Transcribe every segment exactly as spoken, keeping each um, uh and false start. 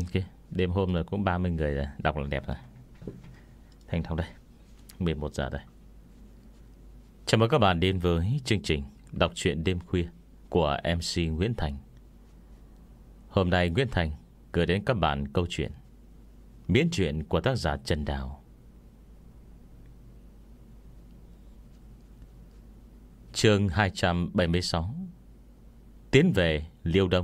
okay. Đêm hôm rồi cũng ba mươi người rồi. Đọc là đẹp rồi. Thành Thong đây, mười một giờ đây. Chào mừng các bạn đến với chương trình đọc truyện đêm khuya của em xê Nguyễn Thành. Hôm nay Nguyễn Thành gửi đến các bạn câu chuyện Miễn truyện của tác giả Trần Đào. Chương hai trăm bảy mươi sáu. Tiến về Liêu Đông.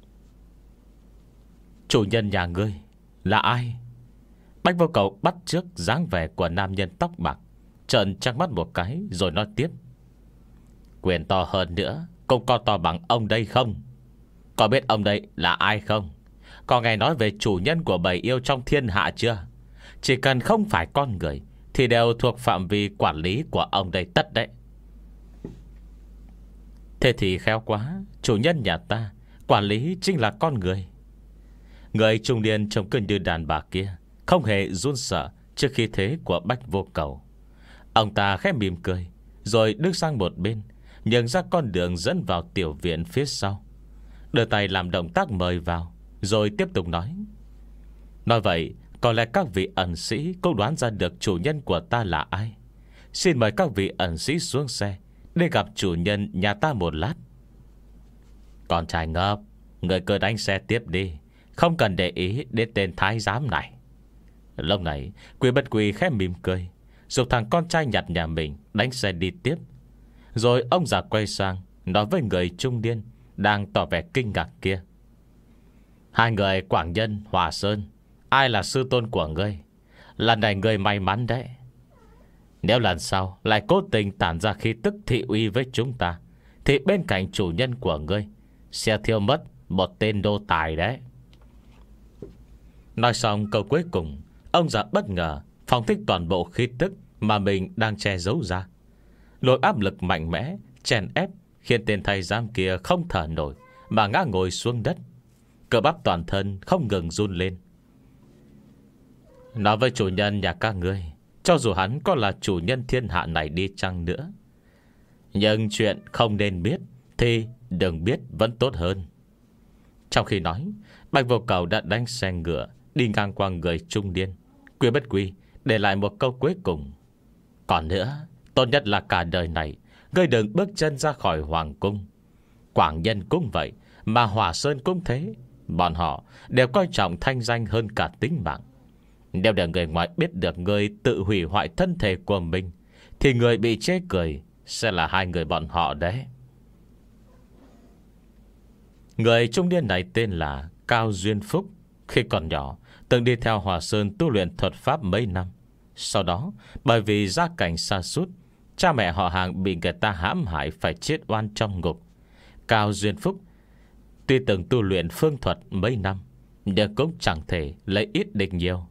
Chủ nhân nhà ngươi là ai? Bách Vô Cầu bắt trước dáng vẻ của nam nhân tóc bạc, trợn trắng mắt một cái rồi nói tiếp: Quyền to hơn nữa cũng có to bằng ông đây không? Có biết ông đây là ai không? Có nghe nói về chủ nhân của bầy yêu trong thiên hạ chưa? Chỉ cần không phải con người thì đều thuộc phạm vi quản lý của ông đây tất đấy. Thế thì khéo quá, chủ nhân nhà ta quản lý chính là con người. Người trung niên trông cứ như đàn bà kia không hề run sợ trước khi thế của Bách Vô Cầu. Ông ta khẽ mỉm cười rồi đứng sang một bên, nhường ra con đường dẫn vào tiểu viện phía sau, đưa tay làm động tác mời vào, rồi tiếp tục nói: Nói vậy có lẽ các vị ẩn sĩ cũng đoán ra được chủ nhân của ta là ai. Xin mời các vị ẩn sĩ xuống xe để gặp chủ nhân nhà ta một lát. Con trai ngốc, người cứ đánh xe tiếp đi, không cần để ý đến tên thái giám này. Lúc này Quý Bất Quỳ khẽ mỉm cười, dục thằng con trai nhặt nhà mình đánh xe đi tiếp. Rồi ông già quay sang nói với người trung niên đang tỏ vẻ kinh ngạc kia: Hai người Quảng Nhân, Hòa Sơn, ai là sư tôn của ngươi? Lần này ngươi may mắn đấy. Nếu lần sau lại cố tình tản ra khí tức thị uy với chúng ta, thì bên cạnh chủ nhân của ngươi sẽ thiêu mất một tên đô tài đấy. Nói xong câu cuối cùng, ông già bất ngờ phóng thích toàn bộ khí tức mà mình đang che giấu ra. Lối áp lực mạnh mẽ chèn ép khiến tên thầy giám kia không thở nổi mà ngã ngồi xuống đất, cơ bắp toàn thân không ngừng run lên. Nói với chủ nhân nhà các ngươi, cho dù hắn có là chủ nhân thiên hạ này đi chăng nữa, nhưng chuyện không nên biết thì đừng biết vẫn tốt hơn. Trong khi nói, Bạch Vô Cầu đã đánh xe ngựa đi ngang qua người trung niên. Quý Bất Quy để lại một câu cuối cùng: Còn nữa, tốt nhất là cả đời này ngươi đừng bước chân ra khỏi hoàng cung. Quảng Nhân cũng vậy, mà Hỏa Sơn cũng thế. Bọn họ đều coi trọng thanh danh hơn cả tính mạng. Nếu để người ngoài biết được ngươi tự hủy hoại thân thể của mình, thì người bị chê cười sẽ là hai người bọn họ đấy. Người trung niên này tên là Cao Duyên Phúc. Khi còn nhỏ từng đi theo Hòa Sơn tu luyện thuật pháp mấy năm. Sau đó bởi vì gia cảnh sa sút, cha mẹ họ hàng bị người ta hãm hại phải chết oan trong ngục. Cao Duyên Phúc tuy từng tu luyện phương thuật mấy năm, nhưng cũng chẳng thể lấy ít địch nhiều.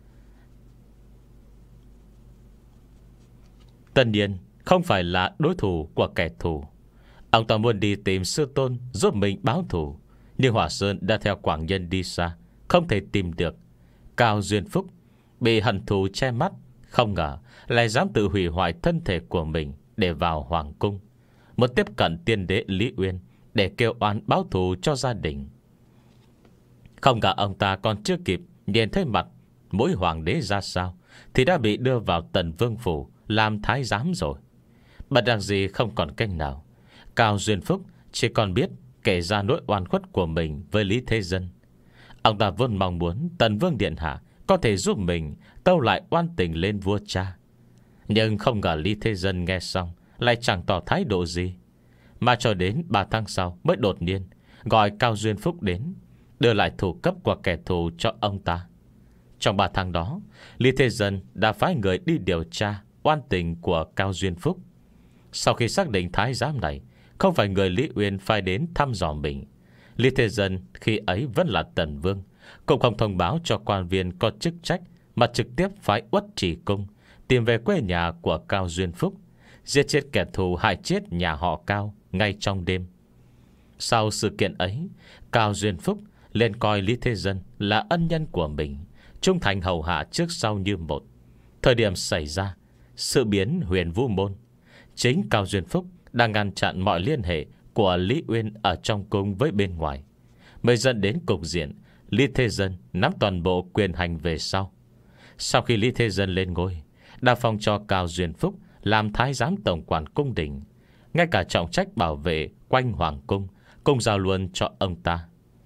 Tất nhiên không phải là đối thủ của kẻ thù. Ông ta muốn đi tìm sư tôn giúp mình báo thù, nhưng Hỏa Sơn đã theo Quảng Nhân đi xa, không thể tìm được. Cao Duyên Phúc bị hận thù che mắt, không ngờ lại dám tự hủy hoại thân thể của mình để vào hoàng cung, muốn tiếp cận tiên đế Lý Uyên để kêu oán báo thù cho gia đình. Không ngờ ông ta còn chưa kịp nhìn thấy mặt mỗi hoàng đế ra sao thì đã bị đưa vào Tần Vương phủ làm thái giám rồi. Bất đắc gì không còn cách nào, Cao Duyên Phúc chỉ còn biết kể ra nỗi oan khuất của mình với Lý Thế Dân. Ông ta vốn mong muốn Tần Vương Điện Hạ có thể giúp mình tâu lại oan tình lên vua cha. Nhưng không ngờ Lý Thế Dân nghe xong lại chẳng tỏ thái độ gì, mà cho đến ba tháng sau mới đột nhiên gọi Cao Duyên Phúc đến, đưa lại thủ cấp của kẻ thù cho ông ta. Trong ba tháng đó, Lý Thế Dân đã phái người đi điều tra oan tình của Cao Duyên Phúc. Sau khi xác định thái giám này không phải người Lý Uyên phái đến thăm dò mình, Lý Thế Dân khi ấy vẫn là Tần Vương, cũng không thông báo cho quan viên có chức trách, mà trực tiếp phái Uất Chỉ Cung tìm về quê nhà của Cao Duyên Phúc, giết chết kẻ thù hại chết nhà họ Cao ngay trong đêm. Sau sự kiện ấy, Cao Duyên Phúc lên coi Lý Thế Dân là ân nhân của mình, trung thành hầu hạ trước sau như một. Thời điểm xảy ra sự biến Huyền Vũ Môn, chính Cao Duyên Phúc đang ngăn chặn mọi liên hệ của Lý Uyên ở trong cung với bên ngoài, mới dẫn đến cục diện Lý Thế Dân nắm toàn bộ quyền hành về sau. Sau khi Lý Thế Dân lên ngôi, đã phong cho Cao Duyên Phúc làm thái giám tổng quản cung đình, ngay cả trọng trách bảo vệ quanh hoàng cung cũng giao luôn cho ông ta.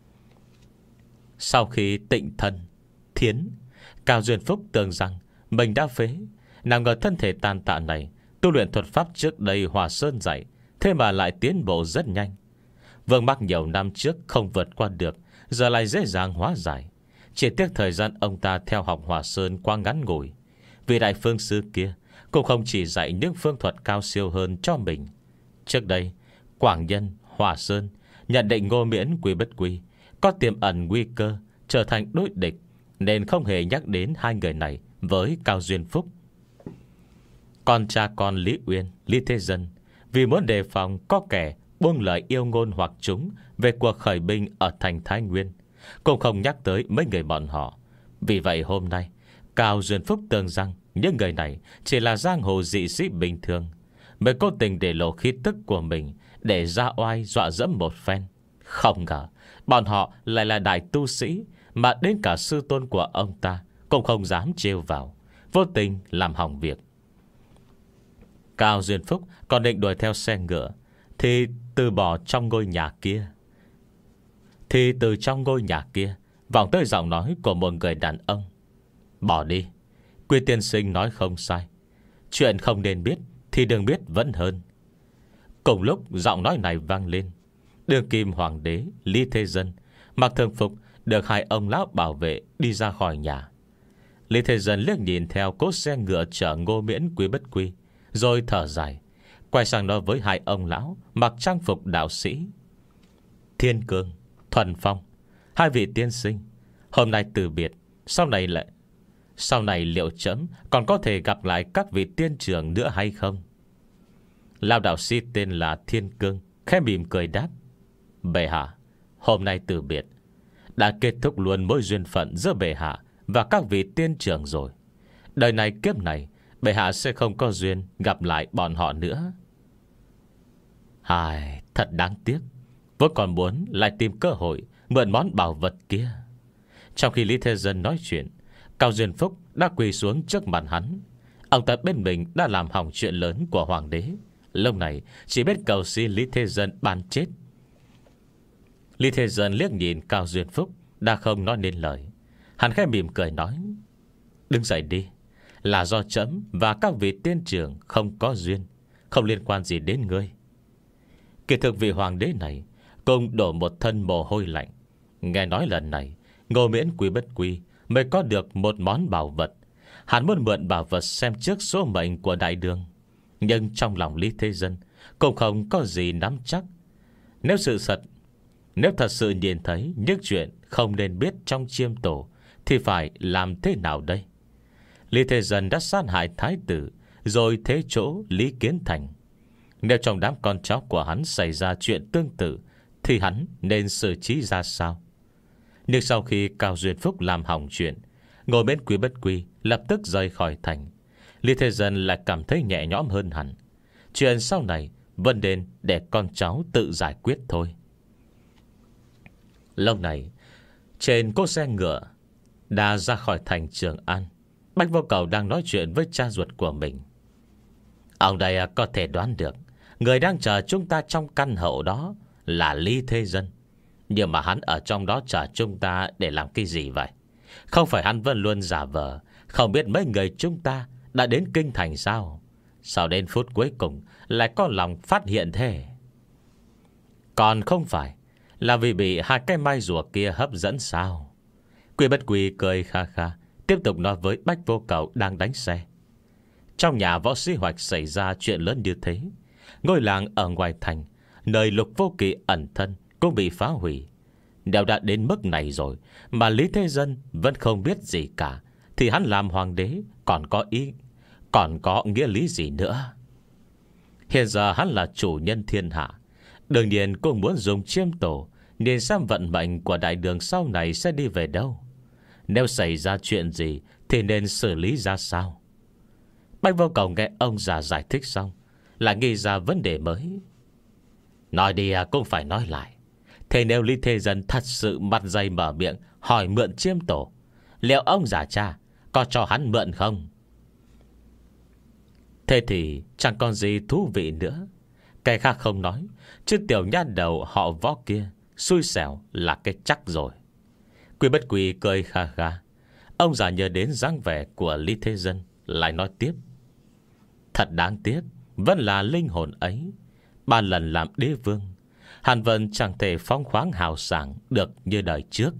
Sau khi tịnh thân thiến, Cao Duyên Phúc tưởng rằng mình đã phế, nào ngờ thân thể tàn tạ này tu luyện thuật pháp trước đây Hòa Sơn dạy, thế mà lại tiến bộ rất nhanh. Vương mắc nhiều năm trước không vượt qua được, giờ lại dễ dàng hóa giải. Chỉ tiếc thời gian ông ta theo học Hòa Sơn quá ngắn ngủi. Vì đại phương sư kia cũng không chỉ dạy những phương thuật cao siêu hơn cho mình. Trước đây Quảng Nhân, Hòa Sơn nhận định Ngô Miễn, Quý Bất Quy có tiềm ẩn nguy cơ trở thành đối địch, nên không hề nhắc đến hai người này với Cao Duyên Phúc. Còn cha con Lý Uyên, Lý Thế Dân, vì muốn đề phòng có kẻ buông lời yêu ngôn hoặc chúng về cuộc khởi binh ở thành Thái Nguyên, cũng không nhắc tới mấy người bọn họ. Vì vậy hôm nay Cao Duyên Phúc tưởng rằng những người này chỉ là giang hồ dị sĩ bình thường, mới cố tình để lộ khí tức của mình để ra oai dọa dẫm một phen. Không ngờ bọn họ lại là đại tu sĩ, mà đến cả sư tôn của ông ta cũng không dám trêu vào, vô tình làm hỏng việc. Cao Duyên Phúc còn định đuổi theo xe ngựa, Thì từ bỏ trong ngôi nhà kia Thì từ trong ngôi nhà kia vọng tới giọng nói của một người đàn ông: "Bỏ đi, Quy tiên sinh nói không sai. Chuyện không nên biết thì đừng biết vẫn hơn." Cùng lúc giọng nói này vang lên, đương kim hoàng đế Lý Thế Dân mặc thường phục được hai ông lão bảo vệ đi ra khỏi nhà. Lý Thế Dân liếc nhìn theo cỗ xe ngựa chở Ngô Miễn, Quý Bất Quy, rồi thở dài, quay sang nói với hai ông lão mặc trang phục đạo sĩ: "Thiên Cương, Thuần Phong, hai vị tiên sinh, hôm nay từ biệt, Sau này lại Sau này liệu chấm còn có thể gặp lại các vị tiên trưởng nữa hay không?" Lão đạo sĩ tên là Thiên Cương khẽ mỉm cười đáp: "Bệ hạ, hôm nay từ biệt đã kết thúc luôn mối duyên phận giữa bệ hạ và các vị tiên trưởng rồi. Đời này kiếp này bệ hạ sẽ không có duyên gặp lại bọn họ nữa." Hài, thật đáng tiếc, vốn còn muốn lại tìm cơ hội mượn món bảo vật kia. Trong khi Lý Thế Dân nói chuyện, Cao Duyên Phúc đã quỳ xuống trước mặt hắn. Ông ta bên mình đã làm hỏng chuyện lớn của hoàng đế, lúc này chỉ biết cầu xin Lý Thế Dân ban chết. Lý Thế Dân liếc nhìn Cao Duyên Phúc, đã không nói nên lời. Hắn khẽ mỉm cười nói: "Đứng dậy đi, là do trẫm và các vị tiên trưởng không có duyên, không liên quan gì đến ngươi." Kỳ thực vị hoàng đế này cùng đổ một thân mồ hôi lạnh. Nghe nói lần này Ngô Miễn, Quý Bất Quy mới có được một món bảo vật. Hắn muốn mượn bảo vật xem trước số mệnh của đại đường, nhưng trong lòng Lý Thế Dân cũng không có gì nắm chắc. Nếu sự thật Nếu thật sự nhìn thấy những chuyện không nên biết trong chiêm tổ, thì phải làm thế nào đây? Lý Thế Dân đã sát hại thái tử, rồi thế chỗ Lý Kiến Thành. Nếu trong đám con cháu của hắn xảy ra chuyện tương tự, thì hắn nên xử trí ra sao? Nhưng sau khi Cao Duyên Phúc làm hỏng chuyện, ngồi bên Quý Bất Quy lập tức rời khỏi thành, Lý Thế Dân lại cảm thấy nhẹ nhõm hơn hẳn. Chuyện sau này vẫn nên để con cháu tự giải quyết thôi. Lúc này trên cỗ xe ngựa đã ra khỏi thành Trường An, Bách Vô Cầu đang nói chuyện với cha ruột của mình. "Ông đây có thể đoán được người đang chờ chúng ta trong căn hậu đó là Lý Thế Dân. Nhưng mà hắn ở trong đó chờ chúng ta để làm cái gì vậy? Không phải hắn vẫn luôn giả vờ không biết mấy người chúng ta đã đến kinh thành sao? Sao đến phút cuối cùng lại có lòng phát hiện thế? Còn không phải là vì bị hai cái mai rùa kia hấp dẫn sao?" Quý Bất Quy cười kha kha, tiếp tục nói với Bách Vô Cầu đang đánh xe. Trong nhà Võ Sĩ Hoạch xảy ra chuyện lớn như thế, ngôi làng ở ngoài thành, nơi Lục Vô Kỵ ẩn thân, cũng bị phá hủy. Nếu đã đến mức này rồi mà Lý Thế Dân vẫn không biết gì cả, thì hắn làm hoàng đế còn có ý Còn có nghĩa lý gì nữa? Hiện giờ hắn là chủ nhân thiên hạ, đương nhiên cũng muốn dùng chiêm tổ, nên xem vận mệnh của đại đường sau này sẽ đi về đâu. Nếu xảy ra chuyện gì thì nên xử lý ra sao? Bách Vô Cầu nghe ông già giải thích xong, lại nghĩ ra vấn đề mới. "Nói đi cũng phải nói lại. Thế nếu Lý Thế Dân thật sự mặt dày mở miệng hỏi mượn chiêm tổ, liệu ông già cha có cho hắn mượn không? Thế thì chẳng còn gì thú vị nữa. Cái khác không nói, chứ tiểu nhát đầu họ Võ kia xui xẻo là cái chắc rồi. Quy Bất Quy cười kha kha. Ông già nhớ đến dáng vẻ của Lý Thế Dân, lại nói tiếp: thật đáng tiếc, vẫn là linh hồn ấy. Ba lần làm đế vương, Hàn Vân chẳng thể phóng khoáng hào sảng được như đời trước.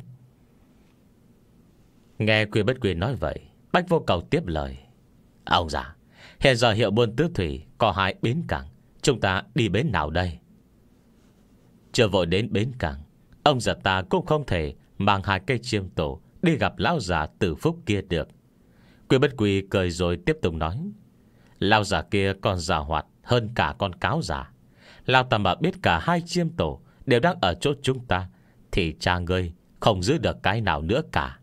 Nghe Quy Bất Quy nói vậy, Bách Vô Cầu tiếp lời: ông già, hiện giờ hiệu buôn tứ thủy có hai bến cảng, chúng ta đi bến nào đây? Chưa vội đến bến cảng, ông già ta cũng không thể mang hai cây chiêm tổ đi gặp lão già Tử Phúc kia được. Quy Bất Quy cười rồi tiếp tục nói: lão già kia còn già hoạt hơn cả con cáo già. Lão ta mà biết cả hai chiêm tổ đều đang ở chỗ chúng ta, thì cha ngươi không giữ được cái nào nữa cả.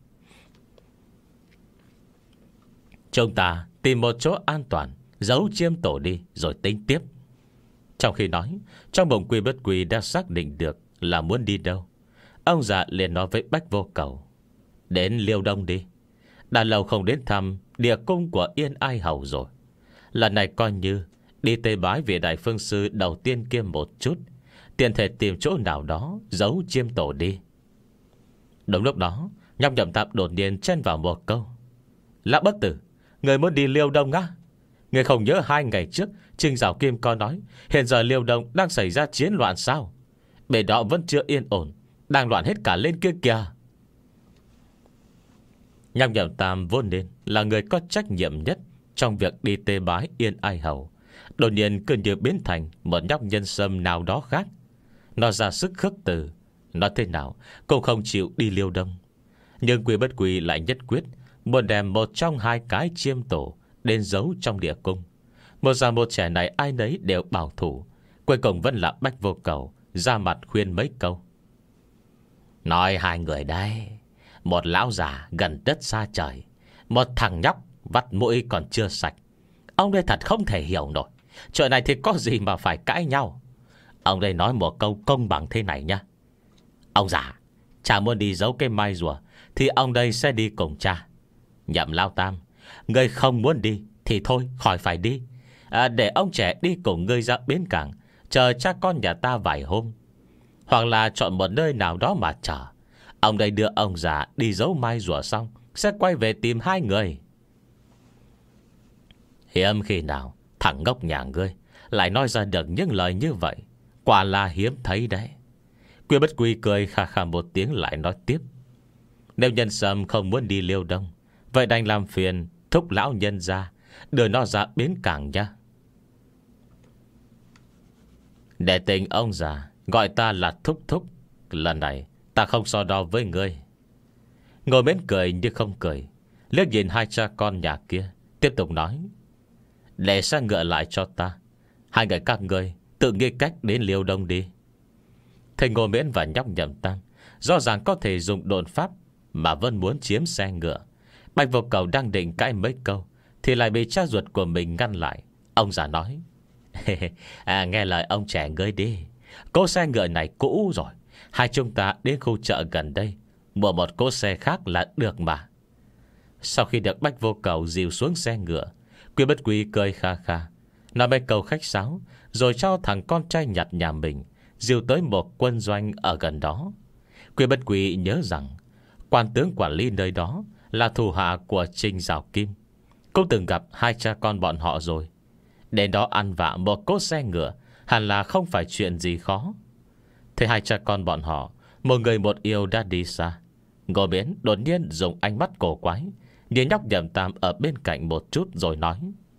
Chúng ta tìm một chỗ an toàn, giấu chiêm tổ đi rồi tính tiếp. Trong khi nói, trong bụng Quy Bất Quy đã xác định được là muốn đi đâu. Ông già liền nói với Bách Vô Cầu: đến Liêu Đông đi. Đã lâu không đến thăm địa cung của Yên Ai Hầu rồi. Lần này coi như đi tế bái vị đại phương sư đầu tiên kia một chút, tiện thể tìm chỗ nào đó giấu chiêm tổ đi. Đúng lúc đó, Nhóc Nhậm Tạp đột nhiên chen vào một câu: Lã Bất Tử, người muốn đi Liêu Đông á? Người không nhớ hai ngày trước Trình Giảo Kim có nói hiện giờ Liêu Đông đang xảy ra chiến loạn sao? Bề đó vẫn chưa yên ổn, đang loạn hết cả lên kia kìa. Nhóc Nhậm Tam vốn nên là người có trách nhiệm nhất trong việc đi tế bái Yên Ai Hầu, đột nhiên cứ như biến thành một nhóc nhân sâm nào đó khác. Nó ra sức khước từ, nói thế nào cũng không chịu đi Liêu Đông. Nhưng Quy Bất Quy lại nhất quyết muốn đem một trong hai cái chiêm tổ đến giấu trong địa cung. Một già một trẻ này ai nấy đều bảo thủ. Cuối cùng vẫn là Bách Vô Cầu ra mặt khuyên mấy câu: nói hai người đây, một lão già gần đất xa trời, một thằng nhóc vắt mũi còn chưa sạch. Ông đây thật không thể hiểu nổi. Chuyện này thì có gì mà phải cãi nhau. Ông đây nói một câu công bằng thế này nha: ông già, cha muốn đi giấu cái mai rùa thì ông đây sẽ đi cùng cha. Nhậm Lao Tam, người không muốn đi thì thôi khỏi phải đi, à, để ông trẻ đi cùng ngươi ra bến cảng, chờ cha con nhà ta vài hôm. Hoặc là chọn một nơi nào đó mà chờ. Ông đây đưa ông già đi giấu mai rùa xong sẽ quay về tìm hai người. Hiếm khi nào thằng ngốc nhà ngươi lại nói ra được những lời như vậy, quả là hiếm thấy đấy. Quy Bất Quy cười khà khà một tiếng lại nói tiếp: nếu nhân sâm không muốn đi Liêu Đông, vậy đành làm phiền thúc lão nhân ra đưa nó ra bến cảng nha. Để tình ông già gọi ta là thúc thúc, lần này ta không so đo với ngươi. Ngồi mến cười như không cười, liếc nhìn hai cha con nhà kia, tiếp tục nói: để xe ngựa lại cho ta, hai người các ngươi tự nghĩ cách đến Liêu Đông đi. Thầy Ngô Miễn và nhóc Nhậm Tam rõ ràng có thể dùng độn pháp mà vẫn muốn chiếm xe ngựa. Bạch Vô Cầu đang định cãi mấy câu thì lại bị cha ruột của mình ngăn lại. Ông già nói: à, nghe lời ông trẻ ngươi đi, cỗ xe ngựa này cũ rồi, hai chúng ta đến khu chợ gần đây mua một cỗ xe khác là được mà. Sau khi được Bách Vô Cầu dìu xuống xe ngựa, Quy Bất Quy cười kha kha, nói mấy câu khách sáo, rồi cho thằng con trai nhặt nhà mình dìu tới một quân doanh ở gần đó. Quy Bất Quy nhớ rằng quan tướng quản lý nơi đó là thủ hạ của Trình Giảo Kim, cũng từng gặp hai cha con bọn họ rồi. Đến đó ăn vạ một cỗ xe ngựa hẳn là không phải chuyện gì khó. Thế hai cha con bọn họ, một người một yêu đã đi xa. Ngô Miễn đột nhiên dùng ánh mắt cổ quái nhìn nhóc Nhậm Tam ở bên cạnh một chút rồi nói: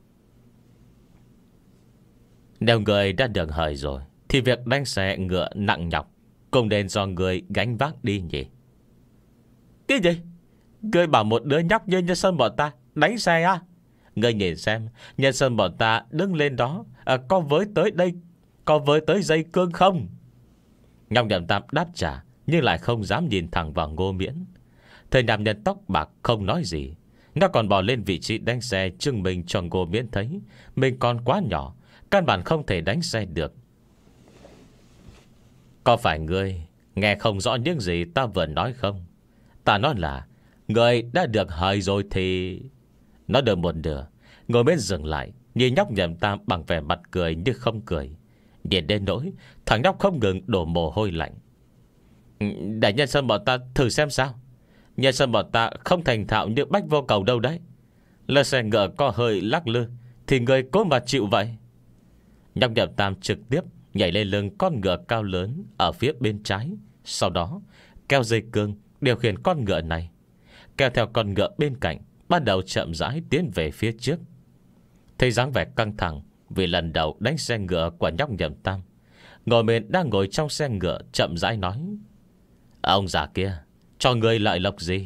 nếu người đã được hời rồi thì việc đánh xe ngựa nặng nhọc cũng nên do người gánh vác đi nhỉ. Cái gì? Ngươi bảo một đứa nhóc như Nhân Sơn bọn ta đánh xe á? Ngươi nhìn xem, Nhân Sơn bọn ta đứng lên đó, à, có với tới đây, có với tới dây cương không? Nhóc Nhậm Tam đáp trả, nhưng lại không dám nhìn thẳng vào Ngô Miễn. Thời nam nhân tóc bạc không nói gì, nó còn bỏ lên vị trí đánh xe, chứng minh cho Ngô Miễn thấy mình còn quá nhỏ, căn bản không thể đánh xe được. Có phải ngươi Nghe không rõ những gì ta vừa nói không? Ta nói là người đã được hời rồi thì... Nó được một nửa, ngồi bên dừng lại, nhìn nhóc Nhậm Tam bằng vẻ mặt cười như không cười. Nhìn đến nỗi thằng nhóc không ngừng đổ mồ hôi lạnh. Để nhân sân bọn ta thử xem sao. Nhân sân bọn ta không thành thạo như Bách Vô Cầu đâu đấy. Lơ xe ngựa có hơi lắc lư thì người cố mà chịu vậy. Nhóc Nhậm Tam trực tiếp nhảy lên lưng con ngựa cao lớn ở phía bên trái. Sau đó kéo dây cương điều khiển con ngựa này, kéo theo con ngựa bên cạnh, bắt đầu chậm rãi tiến về phía trước. Thấy dáng vẻ căng thẳng vì lần đầu đánh xe ngựa của nhóc Nhậm Tam, ngồi mền đang ngồi trong xe ngựa chậm rãi nói: Ông già kia, cho ngươi lợi lộc gì?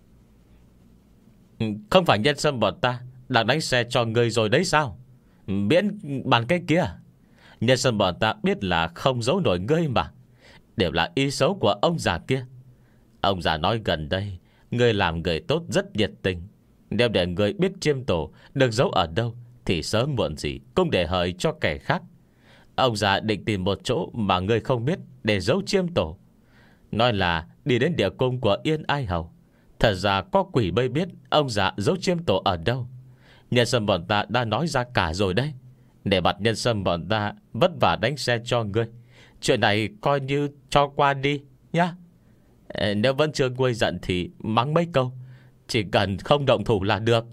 Không phải nhân sâm bọn ta đang đánh xe cho ngươi rồi đấy sao? Miễn bàn cái kia. Nhân sâm bọn ta biết là không giấu nổi ngươi mà. Đều là ý xấu của ông già kia. Ông già nói gần đây ngươi làm người tốt rất nhiệt tình. Nếu để ngươi biết chiêm tổ được giấu ở đâu thì sớm muộn gì cũng để hời cho kẻ khác. Ông già định tìm một chỗ mà ngươi không biết để giấu chiêm tổ. Nói là đi đến địa cung của Yên Ai Hầu. Thật ra có quỷ bây biết ông già giấu chiêm tổ ở đâu. Nhân sâm bọn ta đã nói ra cả rồi đấy. Để mặt nhân sâm bọn ta vất vả đánh xe cho ngươi. Chuyện này coi như cho qua đi nhá. Nếu vẫn chưa nguôi giận thì mắng mấy câu, chỉ cần không động thủ là được.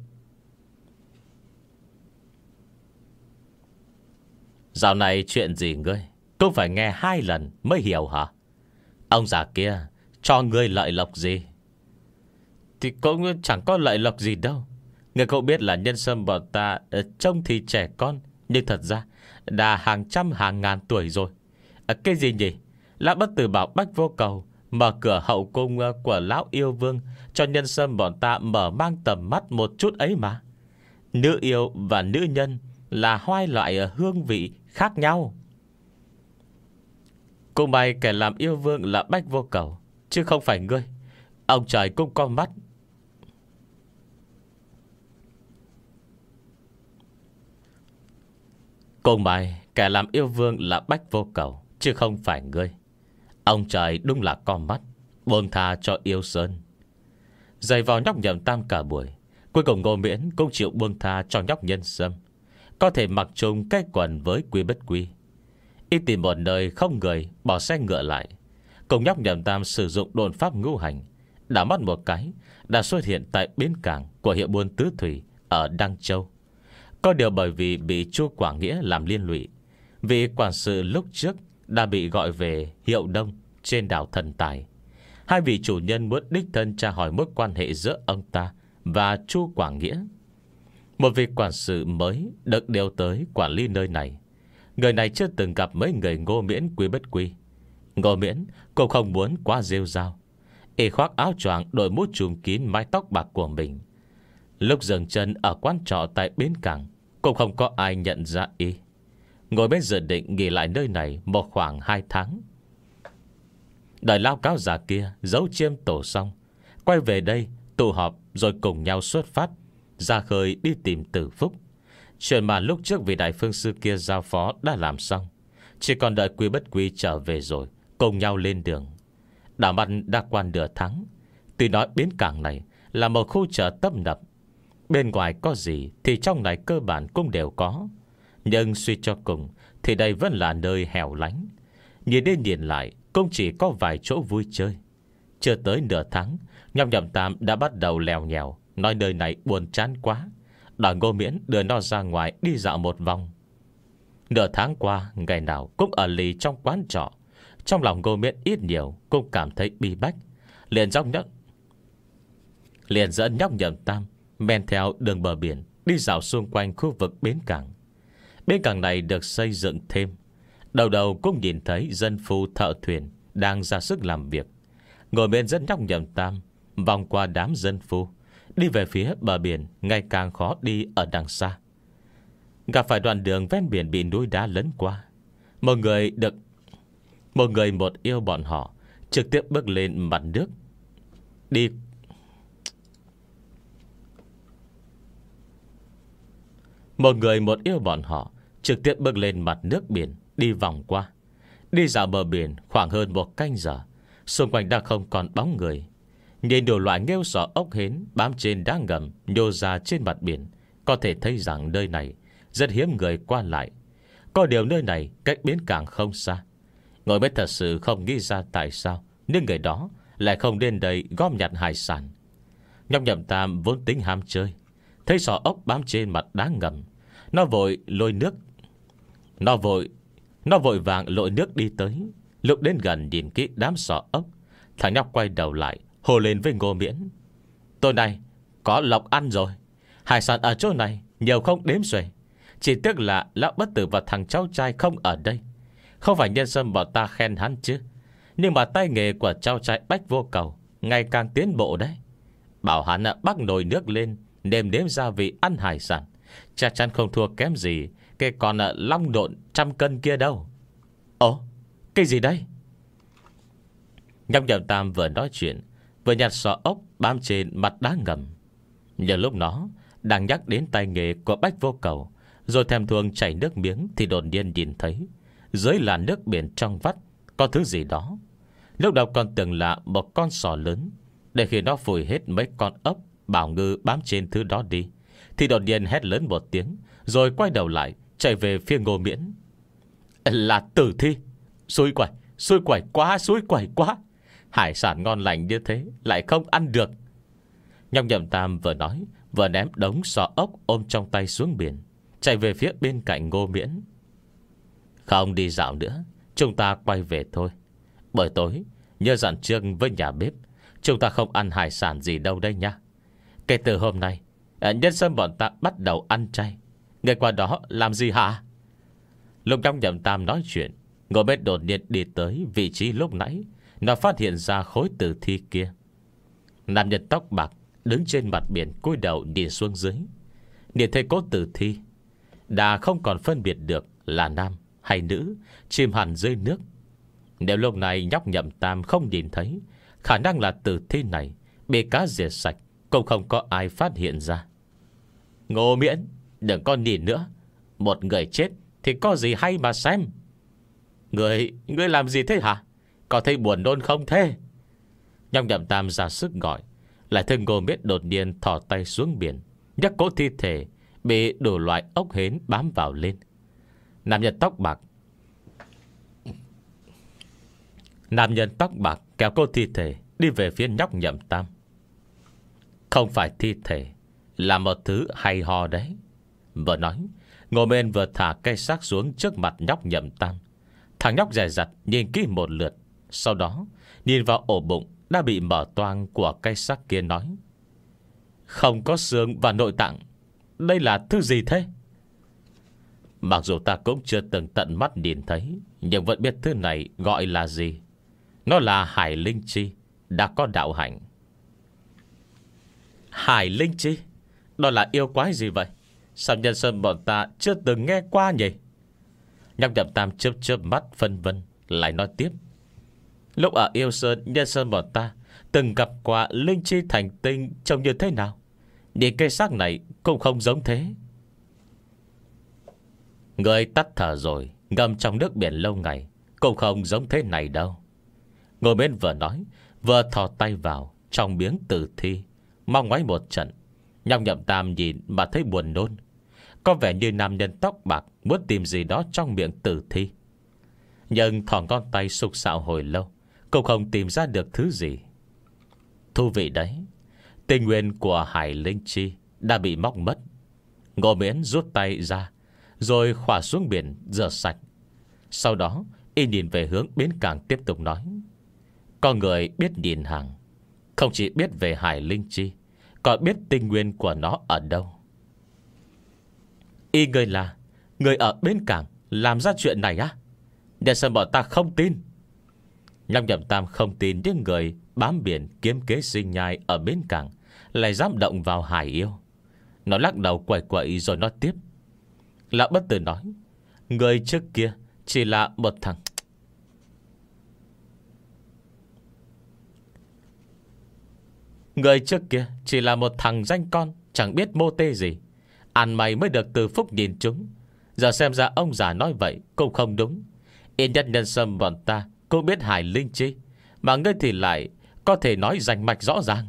Dạo này chuyện gì ngươi cũng phải nghe hai lần mới hiểu hả? Ông già kia cho ngươi lợi lộc gì? Thì cũng chẳng có lợi lộc gì đâu. Ngươi cậu biết là nhân sâm bọn ta trông thì trẻ con, nhưng thật ra đã hàng trăm hàng ngàn tuổi rồi. À, cái gì nhỉ? Lão bất tử bảo Bách Vô Cầu mở cửa hậu cung của lão yêu vương cho nhân sâm bọn ta mở mang tầm mắt một chút ấy mà. Nữ yêu và nữ nhân là hai loại hương vị khác nhau. Cũng may kẻ làm yêu vương là Bách Vô Cầu, chứ không phải ngươi. Ông trời cũng có mắt. Cùng mày, kẻ làm yêu vương là Bách Vô Cầu, chứ không phải ngươi. Ông trời đúng là con mắt, buông tha cho yêu sơn. Dày vào nhóc Nhậm Tam cả buổi, cuối cùng Ngô Miễn cũng chịu buông tha cho nhóc nhân sâm. Có thể mặc chung cái quần với Quy Bất Quy. Y tìm một nơi không người, bỏ xe ngựa lại, cùng nhóc Nhậm Tam sử dụng độn pháp ngũ hành, đảo mắt một cái đã xuất hiện tại bến cảng của hiệu buôn Tứ Thủy ở Đăng Châu. Có điều bởi vì bị Chu Quảng Nghĩa làm liên lụy, vì quản sự lúc trước đã bị gọi về hiệu Đông trên đảo Thần Tài. Hai vị chủ nhân muốn đích thân tra hỏi mối quan hệ giữa ông ta và Chu Quảng Nghĩa. Một vị quản sự mới được điều tới quản lý nơi này. Người này chưa từng gặp mấy người Ngô Miễn Quy Bất Quy. Ngô Miễn cũng không muốn quá rêu rao. Y khoác áo choàng, đội mũ trùm kín mái tóc bạc của mình. Lúc dừng chân ở quán trọ tại bến cảng, cũng không có ai nhận ra y. Ngồi bên dự định nghỉ lại nơi này một khoảng hai tháng. Đợi lao cáo già kia giấu chiêm tổ xong, quay về đây tụ họp rồi cùng nhau xuất phát ra khơi đi tìm Tử Phúc. Chuyện mà lúc trước vị đại phương sư kia giao phó đã làm xong, chỉ còn đợi Quy Bất Quy trở về rồi cùng nhau lên đường. Đảo mắt đã qua nửa tháng. Tuy nói bến cảng này là một khu chợ tấp nập, bên ngoài có gì thì trong này cơ bản cũng đều có, nhưng suy cho cùng thì đây vẫn là nơi hẻo lánh. Nhìn đi nhìn lại cũng chỉ có vài chỗ vui chơi. Chưa tới nửa tháng, nhóc Nhậm Tam đã bắt đầu lèo nhèo, nói nơi này buồn chán quá, đòi Ngô Miễn đưa nó ra ngoài đi dạo một vòng. Nửa tháng qua, ngày nào cũng ở lì trong quán trọ. Trong lòng Ngô Miễn ít nhiều cũng cảm thấy bi bách. Liền dòng nhóc Liền dẫn nhóc Nhậm Tam men theo đường bờ biển đi dạo xung quanh khu vực bến cảng. Bến cảng này được xây dựng thêm, đầu đầu cũng nhìn thấy dân phu thợ thuyền đang ra sức làm việc. Ngồi bên dẫn nhóc Nhậm Tam vòng qua đám dân phu, đi về phía bờ biển ngày càng khó đi ở đằng xa. Gặp phải đoạn đường ven biển bị núi đá lấn qua. Một người được Một người một yêu bọn họ trực tiếp bước lên mặt nước đi Một người một yêu bọn họ trực tiếp bước lên mặt nước biển, đi vòng qua. Đi dạo bờ biển khoảng hơn một canh giờ, Xung quanh đã không còn bóng người. Nhìn đủ loại nghêu sò ốc hến bám trên đá ngầm nhô ra trên mặt biển, có thể thấy rằng nơi này rất hiếm người qua lại. Có điều nơi này cách bến cảng không xa. Ngồi mới thật sự không nghĩ ra tại sao những người đó lại không đến đây gom nhặt hải sản. Nhóc Nhậm Tam vốn tính ham chơi, thấy sò ốc bám trên mặt đá ngầm, Nó vội lôi nước Nó vội Nó vội vàng lội nước đi tới. Lúc đến gần nhìn kỹ đám sò ốc, thằng nhóc quay đầu lại hô lên với Ngô Miễn: "Tối nay có lộc ăn rồi. Hải sản ở chỗ này nhiều không đếm xuể. Chỉ tiếc là lão bất tử và thằng cháu trai không ở đây. Không phải nhân dân bọn ta khen hắn chứ, nhưng mà tay nghề của cháu trai Bách Vô Cầu ngày càng tiến bộ đấy. Bảo hắn bắt nồi nước lên, nêm nếm gia vị ăn hải sản, chắc chắn không thua kém gì cái con long độn trăm cân kia đâu." "Ồ, cái gì đây?" Nhóc Nhậm Tam vừa nói chuyện, vừa nhặt sọ ốc bám trên mặt đá ngầm. Nhưng lúc nó đang nhắc đến tay nghề của Bách Vô Cầu, rồi thèm thuồng chảy nước miếng, thì đột nhiên nhìn thấy dưới làn nước biển trong vắt có thứ gì đó. Lúc đầu còn tưởng là một con sò lớn. Để khi nó phủi hết mấy con ốc bảo ngư bám trên thứ đó đi, thì đột nhiên hét lớn một tiếng, rồi quay đầu lại chạy về phía Ngô Miễn. "Là tử thi! Xui quẩy, xui quẩy quá, xui quẩy quá! Hải sản ngon lành như thế lại không ăn được." Nhóc Nhậm Tam vừa nói vừa ném đống sò ốc ôm trong tay xuống biển, chạy về phía bên cạnh Ngô Miễn. "Không đi dạo nữa, chúng ta quay về thôi. Buổi tối nhớ dặn Trương với nhà bếp, chúng ta không ăn hải sản gì đâu đây nha. Kể từ hôm nay, nhân dân bọn ta bắt đầu ăn chay. Người qua đó làm gì hả?" Lúc Nhóc Nhậm Tam nói chuyện, Ngô Miễn đột nhiên đi tới vị trí lúc nãy nó phát hiện ra khối tử thi kia. Nam nhân tóc bạc đứng trên mặt biển, cúi đầu nhìn xuống dưới. Nhìn thấy cốt tử thi, đã không còn phân biệt được là nam hay nữ, chìm hẳn dưới nước. Nếu lúc này Nhóc Nhậm Tam không nhìn thấy, khả năng là tử thi này bị cá diệt sạch, cũng không có ai phát hiện ra. "Ngô Miễn, đừng có nhìn nữa. Một người chết thì có gì hay mà xem." Người, ngươi làm gì thế hả? Có thấy buồn nôn không thế?" Nhóc Nhậm Tam ra sức gọi, lại thấy Ngô Miễn đột nhiên thò tay xuống biển, nhấc cỗ thi thể bị đủ loại ốc hến bám vào lên. Nam nhân tóc bạc Nam nhân tóc bạc kéo cô thi thể đi về phía Nhóc Nhậm Tam. "Không phải thi thể, là một thứ hay ho đấy." Vừa nói, Ngô Miễn vừa thả cây xác xuống trước mặt Nhóc Nhậm Tam. Thằng nhóc dè dặt nhìn kỹ một lượt, sau đó nhìn vào ổ bụng đã bị mở toang của cây xác kia, nói: "Không có xương và nội tạng. Đây là thứ gì thế?" Mặc dù ta cũng chưa từng tận mắt nhìn thấy, nhưng vẫn biết thứ này gọi là gì. Nó là hải linh chi, đã có đạo hạnh. Hải linh chi? Đó là yêu quái gì vậy? Sao nhân dân bọn ta chưa từng nghe qua nhỉ? Nhóc Nhậm Tam chớp chớp mắt phân vân, lại nói tiếp: "Lúc ở Yêu Sơn, nhân sơn bọn ta từng gặp qua linh chi thành tinh trông như thế nào? Nhìn cây xác này cũng không giống thế." Người tắt thở rồi, ngâm trong nước biển lâu ngày, cũng không giống thế này đâu. Ngồi bên vừa nói, vừa thò tay vào trong miếng tử thi, mong ngoái một trận. Nhóc Nhậm Tam nhìn mà thấy buồn nôn. Có vẻ như nam nhân tóc bạc muốn tìm gì đó trong miệng tử thi, nhưng thò ngón tay sục sạo hồi lâu cũng không tìm ra được thứ gì. Thú vị đấy. Tinh nguyên của hải linh chi đã bị móc mất. Ngô Miễn rút tay ra, rồi khỏa xuống biển rửa sạch. Sau đó y nhìn về hướng bến cảng, tiếp tục nói: "Có người biết nhìn hàng, không chỉ biết về hải linh chi, còn biết tinh nguyên của nó ở đâu." "Y người là người ở bến cảng làm ra chuyện này á? Để sao bọn ta không tin?" Nhóc Nhậm Tam không tin những người bám biển kiếm kế sinh nhai ở bến cảng lại dám động vào hải yêu. Nó lắc đầu quẩy quậy rồi nói tiếp: "Lão bất tử nói, người trước kia chỉ là một thằng Người trước kia chỉ là một thằng danh con, chẳng biết mô tê gì. Ăn mày mới được từ phúc nhìn chúng. Giờ xem ra ông già nói vậy cũng không đúng. Yên nhất nhân sâm bọn ta cũng biết hải linh chi, Mà ngươi thì lại có thể nói rành mạch rõ ràng.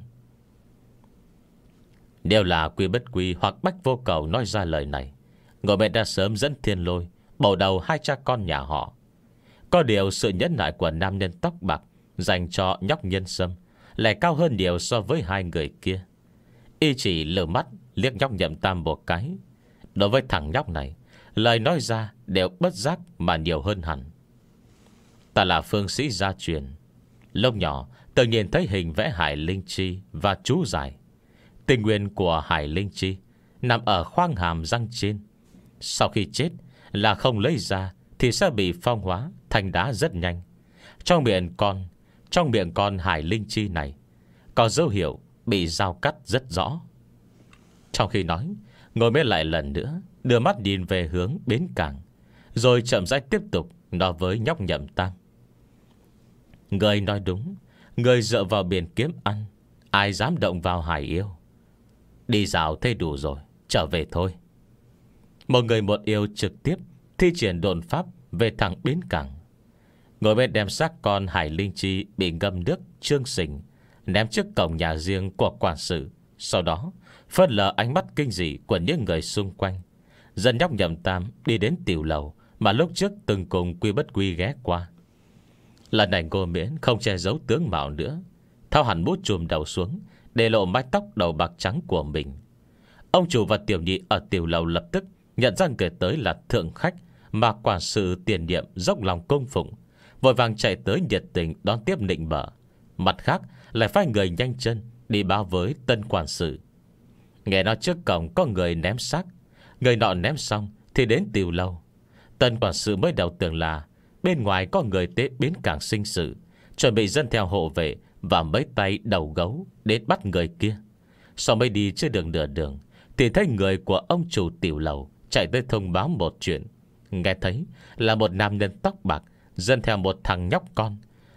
Nếu là Quy Bất Quy hoặc Bách Vô Cầu nói ra lời này, Ngô Miễn đã sớm dẫn Thiên Lôi bầu đầu hai cha con nhà họ. Có điều sự nhẫn nại của nam nhân tóc bạc dành cho nhóc Nhân Sâm lại cao hơn nhiều so với hai người kia. Y chỉ lờ mắt liếc nhóc Nhậm Tam một cái. Đối với thằng nhóc này, lời nói ra đều bất giác mà nhiều hơn hẳn. Ta là phương sĩ gia truyền. Lúc nhỏ tự nhìn thấy hình vẽ Hải Linh Chi và chú giải. Tình nguyên của Hải Linh Chi nằm ở khoang hàm răng trên. Sau khi chết là không lấy ra thì sẽ bị phong hóa thành đá rất nhanh. Trong miệng con Trong miệng con Hải Linh Chi này có dấu hiệu bị dao cắt rất rõ. Trong khi nói, Ngồi Miễn lại lần nữa đưa mắt nhìn về hướng bến cảng, rồi chậm rãi tiếp tục nói với nhóc Nhậm Tam. Người nói đúng. Người dựa vào biển kiếm ăn, ai dám động vào hải yêu. Đi dạo thấy đủ rồi, trở về thôi. Một người một yêu trực tiếp thi triển độn pháp về thẳng bến cảng. Ngồi bên đem xác con Hải Linh Chi bị ngâm nước trương sình ném trước cổng nhà riêng của quản sự. Sau đó phớt lờ ánh mắt kinh dị của những người xung quanh, dẫn nhóc Nhậm Tam đi đến tiểu lầu mà lúc trước từng cùng Quy Bất Quy ghé qua. Lần này Ngô Miễn không che giấu tướng mạo nữa, thao hẳn mũ trùm đầu xuống, để lộ mái tóc đầu bạc trắng của mình. Ông chủ và tiểu nhị ở tiểu lầu lập tức nhận ra người tới là thượng khách mà quản sự tiền nhiệm dốc lòng cung phụng, vội vàng chạy tới nhiệt tình đón tiếp nịnh bợ. Mặt khác lại phái người nhanh chân đi báo với tân quản sự. Nghe nói trước cổng có người ném xác. Người nọ ném xong thì đến tiểu lầu. Tân quản sự mới đầu tưởng là bên ngoài có người tế biến cảng sinh sự, chuẩn bị dân theo hộ vệ và mấy tay đầu gấu đến bắt người kia. Sau mới đi chưa được nửa đường thì thấy người của ông chủ tiểu lầu chạy tới thông báo một chuyện. Nghe thấy là một nam nhân tóc bạc dân theo một thằng nhóc con,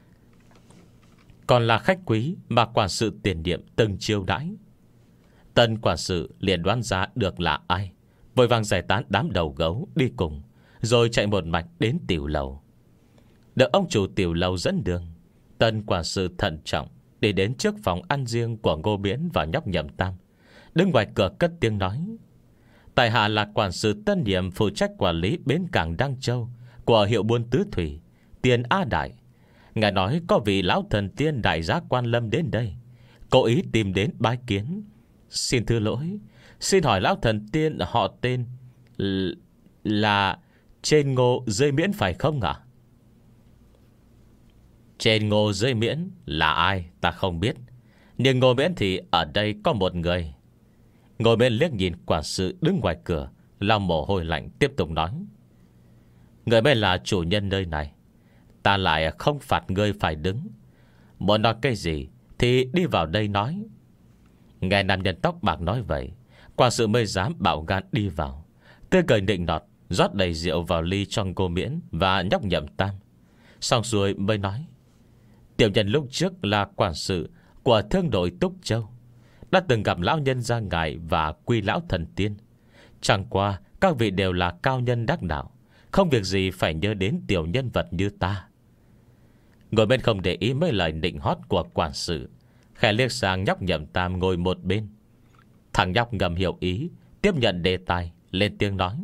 còn là khách quý mà quản sự tiền nhiệm từng chiêu đãi. Tân quản sự liền đoán ra được là ai, vội vàng giải tán đám đầu gấu đi cùng, rồi chạy một mạch đến tiểu lầu. Được ông chủ tiểu lầu dẫn đường, tân quản sự thận trọng đi đến trước phòng ăn riêng của Ngô Miễn và nhóc Nhậm Tam, đứng ngoài cửa cất tiếng nói: tại hạ là quản sự tân nhiệm phụ trách quản lý bến cảng Đăng Châu của hiệu buôn Tứ Thủy, Tiền A Đại. Ngài nói có vị lão thần tiên đại giá quan lâm đến đây, cố ý tìm đến bái kiến. Xin thưa lỗi, xin hỏi lão thần tiên họ tên là Trên Ngô Dưới Miễn phải không ạ? Trên Ngô Dưới Miễn là ai ta không biết, nhưng Ngô Miễn thì ở đây có một người. Ngồi bên liếc nhìn quản sự đứng ngoài cửa, lau mồ hôi lạnh tiếp tục nói: người bên là chủ nhân nơi này, ta lại không phạt ngươi phải đứng. Muốn nói cái gì thì đi vào đây nói. Nghe nam nhân tóc bạc nói vậy, quản sự mới dám bạo gan đi vào, tươi cười nịnh nọt, rót đầy rượu vào ly cho Ngô Miễn và nhóc Nhậm Tam. Xong rồi mới nói: tiểu nhân lúc trước là quản sự của thương đội Túc Châu, đã từng gặp lão nhân gia ngài và Quy lão thần tiên. Chẳng qua các vị đều là cao nhân đắc đạo, không việc gì phải nhớ đến tiểu nhân vật như ta. Ngồi bên không để ý mấy lời nịnh hót của quản sự, khẽ liếc sang nhóc Nhậm Tam ngồi một bên. Thằng nhóc ngầm hiểu ý, tiếp nhận đề tài, lên tiếng nói: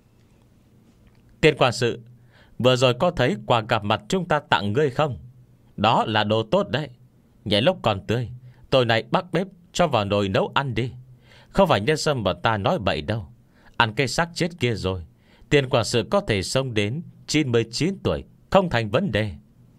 tiền quản sự, vừa rồi có thấy quà gặp mặt chúng ta tặng ngươi không? Đó là đồ tốt đấy. Nhảy lúc còn tươi, tối nay bắt bếp cho vào nồi nấu ăn đi. Không phải nhân sâm mà ta nói bậy đâu. Ăn cây xác chết kia rồi, tiền quản sự có thể sống đến chín mươi chín tuổi không thành vấn đề.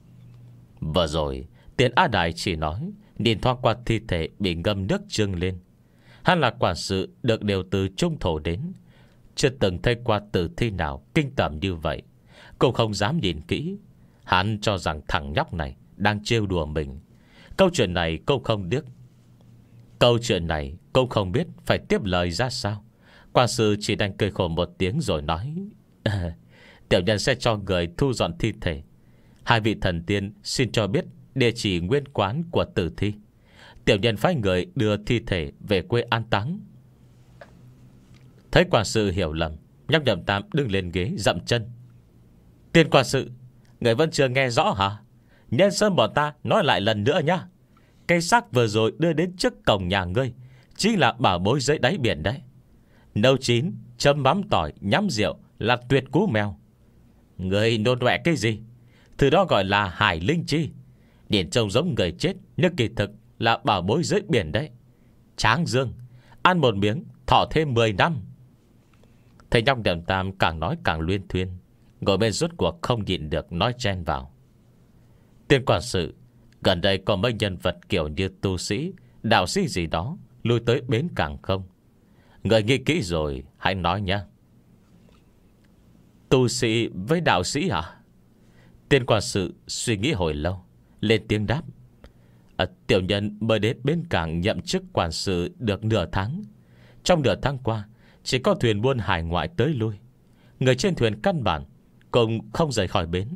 Vừa rồi Tiền A Đại chỉ nói, nhìn thoáng qua thi thể bị ngâm nước trưng lên. Hắn là quản sự được điều từ trung thổ đến, chưa từng thấy qua tử thi nào kinh tởm như vậy, cũng không dám nhìn kỹ. Hắn cho rằng thằng nhóc này đang trêu đùa mình. Câu chuyện này cô không biết Câu chuyện này cô không biết phải tiếp lời ra sao. Quản sự chỉ đành cười khổ một tiếng rồi nói: à, tiểu nhân sẽ cho người thu dọn thi thể. Hai vị thần tiên xin cho biết địa chỉ nguyên quán của tử thi. Tiểu nhân phái người đưa thi thể về quê an táng. Thấy quản sự hiểu lầm, nhóc Nhậm Tam đứng lên ghế dậm chân: tiền quản sự, người vẫn chưa nghe rõ hả? Nhân sân bọn ta nói lại lần nữa nhá. Cây xác vừa rồi đưa đến trước cổng nhà ngươi chính là bảo bối dưới đáy biển đấy. Nấu chín, chấm mắm tỏi, nhắm rượu là tuyệt cú mèo. Ngươi nôn ọe cái gì? Thứ đó gọi là hải linh chi. Nhìn trông giống người chết, nhưng kỳ thực là bảo bối dưới biển đấy. Tráng dương, ăn một miếng thọ thêm mười năm. Thầy nhóc Nhậm Tam càng nói càng luyên thuyên. Ngồi bên rốt cuộc không nhịn được nói chen vào. Tiên quản sự, gần đây có mấy nhân vật kiểu như tu sĩ, đạo sĩ gì đó lui tới bến cảng không? Người nghĩ kỹ rồi hãy nói nhé. Tu sĩ với đạo sĩ hả? Tiên quản sự suy nghĩ hồi lâu, lên tiếng đáp. à, Tiểu nhân mới đến bến cảng nhậm chức quản sự được nửa tháng. Trong nửa tháng qua chỉ có thuyền buôn hải ngoại tới lui. Người trên thuyền căn bản cũng không rời khỏi bến,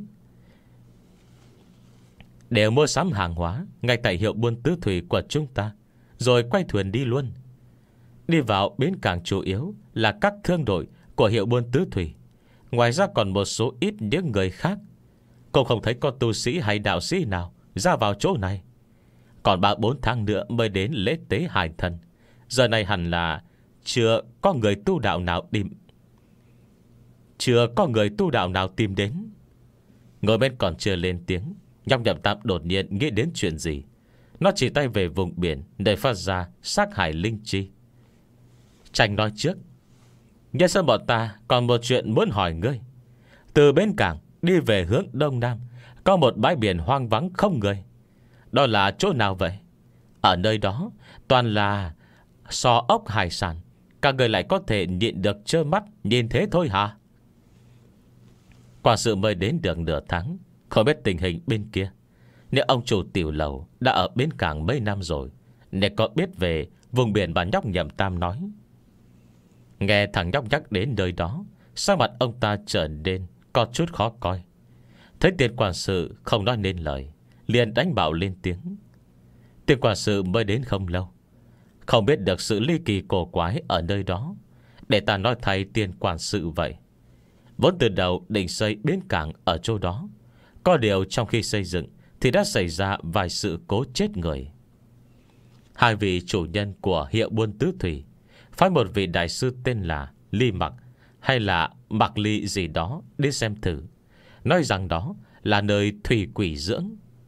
đều mua sắm hàng hóa ngay tại hiệu buôn tứ thủy của chúng ta, rồi quay thuyền đi luôn. Đi vào bến cảng chủ yếu là các thương đội của hiệu buôn tứ thủy. Ngoài ra còn một số ít những người khác. Cũng không thấy có tu sĩ hay đạo sĩ nào ra vào chỗ này. Còn ba bốn tháng nữa mới đến lễ tế hải thần. Giờ này hẳn là chưa có người tu đạo nào tìm Chưa có người tu đạo nào tìm đến. Ngồi bên còn chưa lên tiếng, nhóc Nhậm Tam đột nhiên nghĩ đến chuyện gì. Nó chỉ tay về vùng biển để phát ra sát hải linh chi. Tranh nói trước. Nhân sân bọn ta còn một chuyện muốn hỏi ngươi. Từ bến cảng đi về hướng đông nam có một bãi biển hoang vắng không người. Đó là chỗ nào vậy? Ở nơi đó toàn là sò ốc hải sản. Các người lại có thể nhịn được trơ mắt nhìn thế thôi hả? Quả sự mới đến được nửa tháng, không biết tình hình bên kia. Nếu ông chủ tiểu lầu đã ở bến cảng mấy năm rồi, nên có biết về vùng biển bà nhóc Nhậm Tam nói. Nghe thằng nhóc nhắc đến nơi đó, sắc mặt ông ta trở nên có chút khó coi. Thấy tiền quản sự không nói nên lời, liền đánh bảo lên tiếng. Tiền quản sự mới đến không lâu, không biết được sự ly kỳ cổ quái ở nơi đó, để ta nói thay tiền quản sự vậy. Vốn từ đầu định xây bến cảng ở chỗ đó, có điều trong khi xây dựng thì đã xảy ra vài sự cố chết người. Hai vị chủ nhân của hiệu buôn tứ thủy phái một vị đại sư tên là Ly Mặc, hay là Mặc Ly gì đó, đi xem thử, nói rằng đó là nơi thủy quỷ dưỡng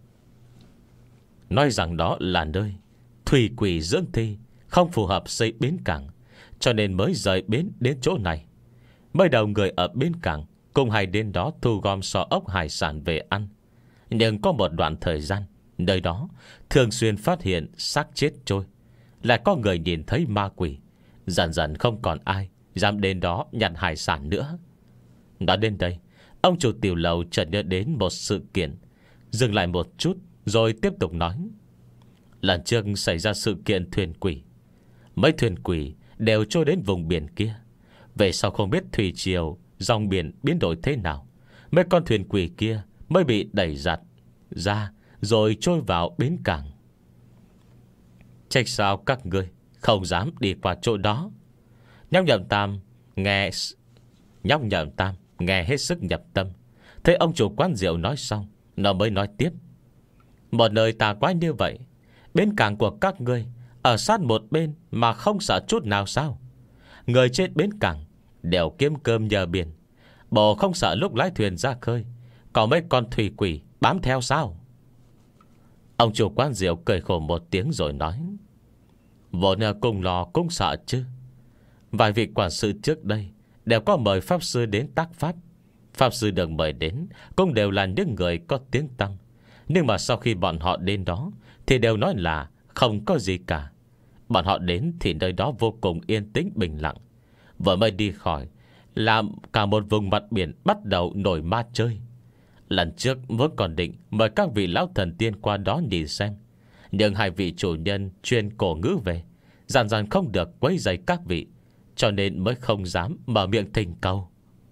Nói rằng đó là nơi thủy quỷ dưỡng thi, không phù hợp xây bến cảng, cho nên mới rời bến đến chỗ này. Mới đầu người ở bến cảng cùng hay đến đó thu gom sò ốc hải sản về ăn. Nhưng có một đoạn thời gian, nơi đó thường xuyên phát hiện xác chết trôi, lại có người nhìn thấy ma quỷ. Dần dần không còn ai dám đến đó nhặt hải sản nữa. Nói đến đây, ông chủ tiểu lầu chợt nhớ đến một sự kiện, dừng lại một chút rồi tiếp tục nói. Lần trước xảy ra sự kiện thuyền quỷ, mấy thuyền quỷ đều trôi đến vùng biển kia. Về sau không biết thủy triều, dòng biển biến đổi thế nào, mấy con thuyền quỷ kia mới bị đẩy giặt ra rồi trôi vào bến cảng. Trách sao các ngươi không dám đi qua chỗ đó? Nhóc Nhậm Tam nghe Nhóc Nhậm Tam nghe hết sức nhập tâm. Thấy ông chủ quán rượu nói xong, nó mới nói tiếp. Một nơi tà quái như vậy, bến cảng của các ngươi ở sát một bên mà không sợ chút nào sao? Người trên bến cảng đều kiếm cơm nhờ biển, bộ không sợ lúc lái thuyền ra khơi có mấy con thủy quỷ bám theo sao? Ông chủ quán rượu cười khổ một tiếng rồi nói. Vốn cùng lo cũng sợ chứ. Vài vị quản sự trước đây đều có mời pháp sư đến tác pháp. Pháp sư được mời đến cũng đều là những người có tiếng tăm. Nhưng mà sau khi bọn họ đến đó thì đều nói là không có gì cả. Bọn họ đến thì nơi đó vô cùng yên tĩnh bình lặng. Vừa mới đi khỏi là cả một vùng mặt biển bắt đầu nổi ma chơi. Lần trước vốn còn định mời các vị lão thần tiên qua đó nhìn xem, nhưng hai vị chủ nhân chuyên cổ ngữ về, dần dần không được quấy rầy các vị, cho nên mới không dám mở miệng thỉnh cầu.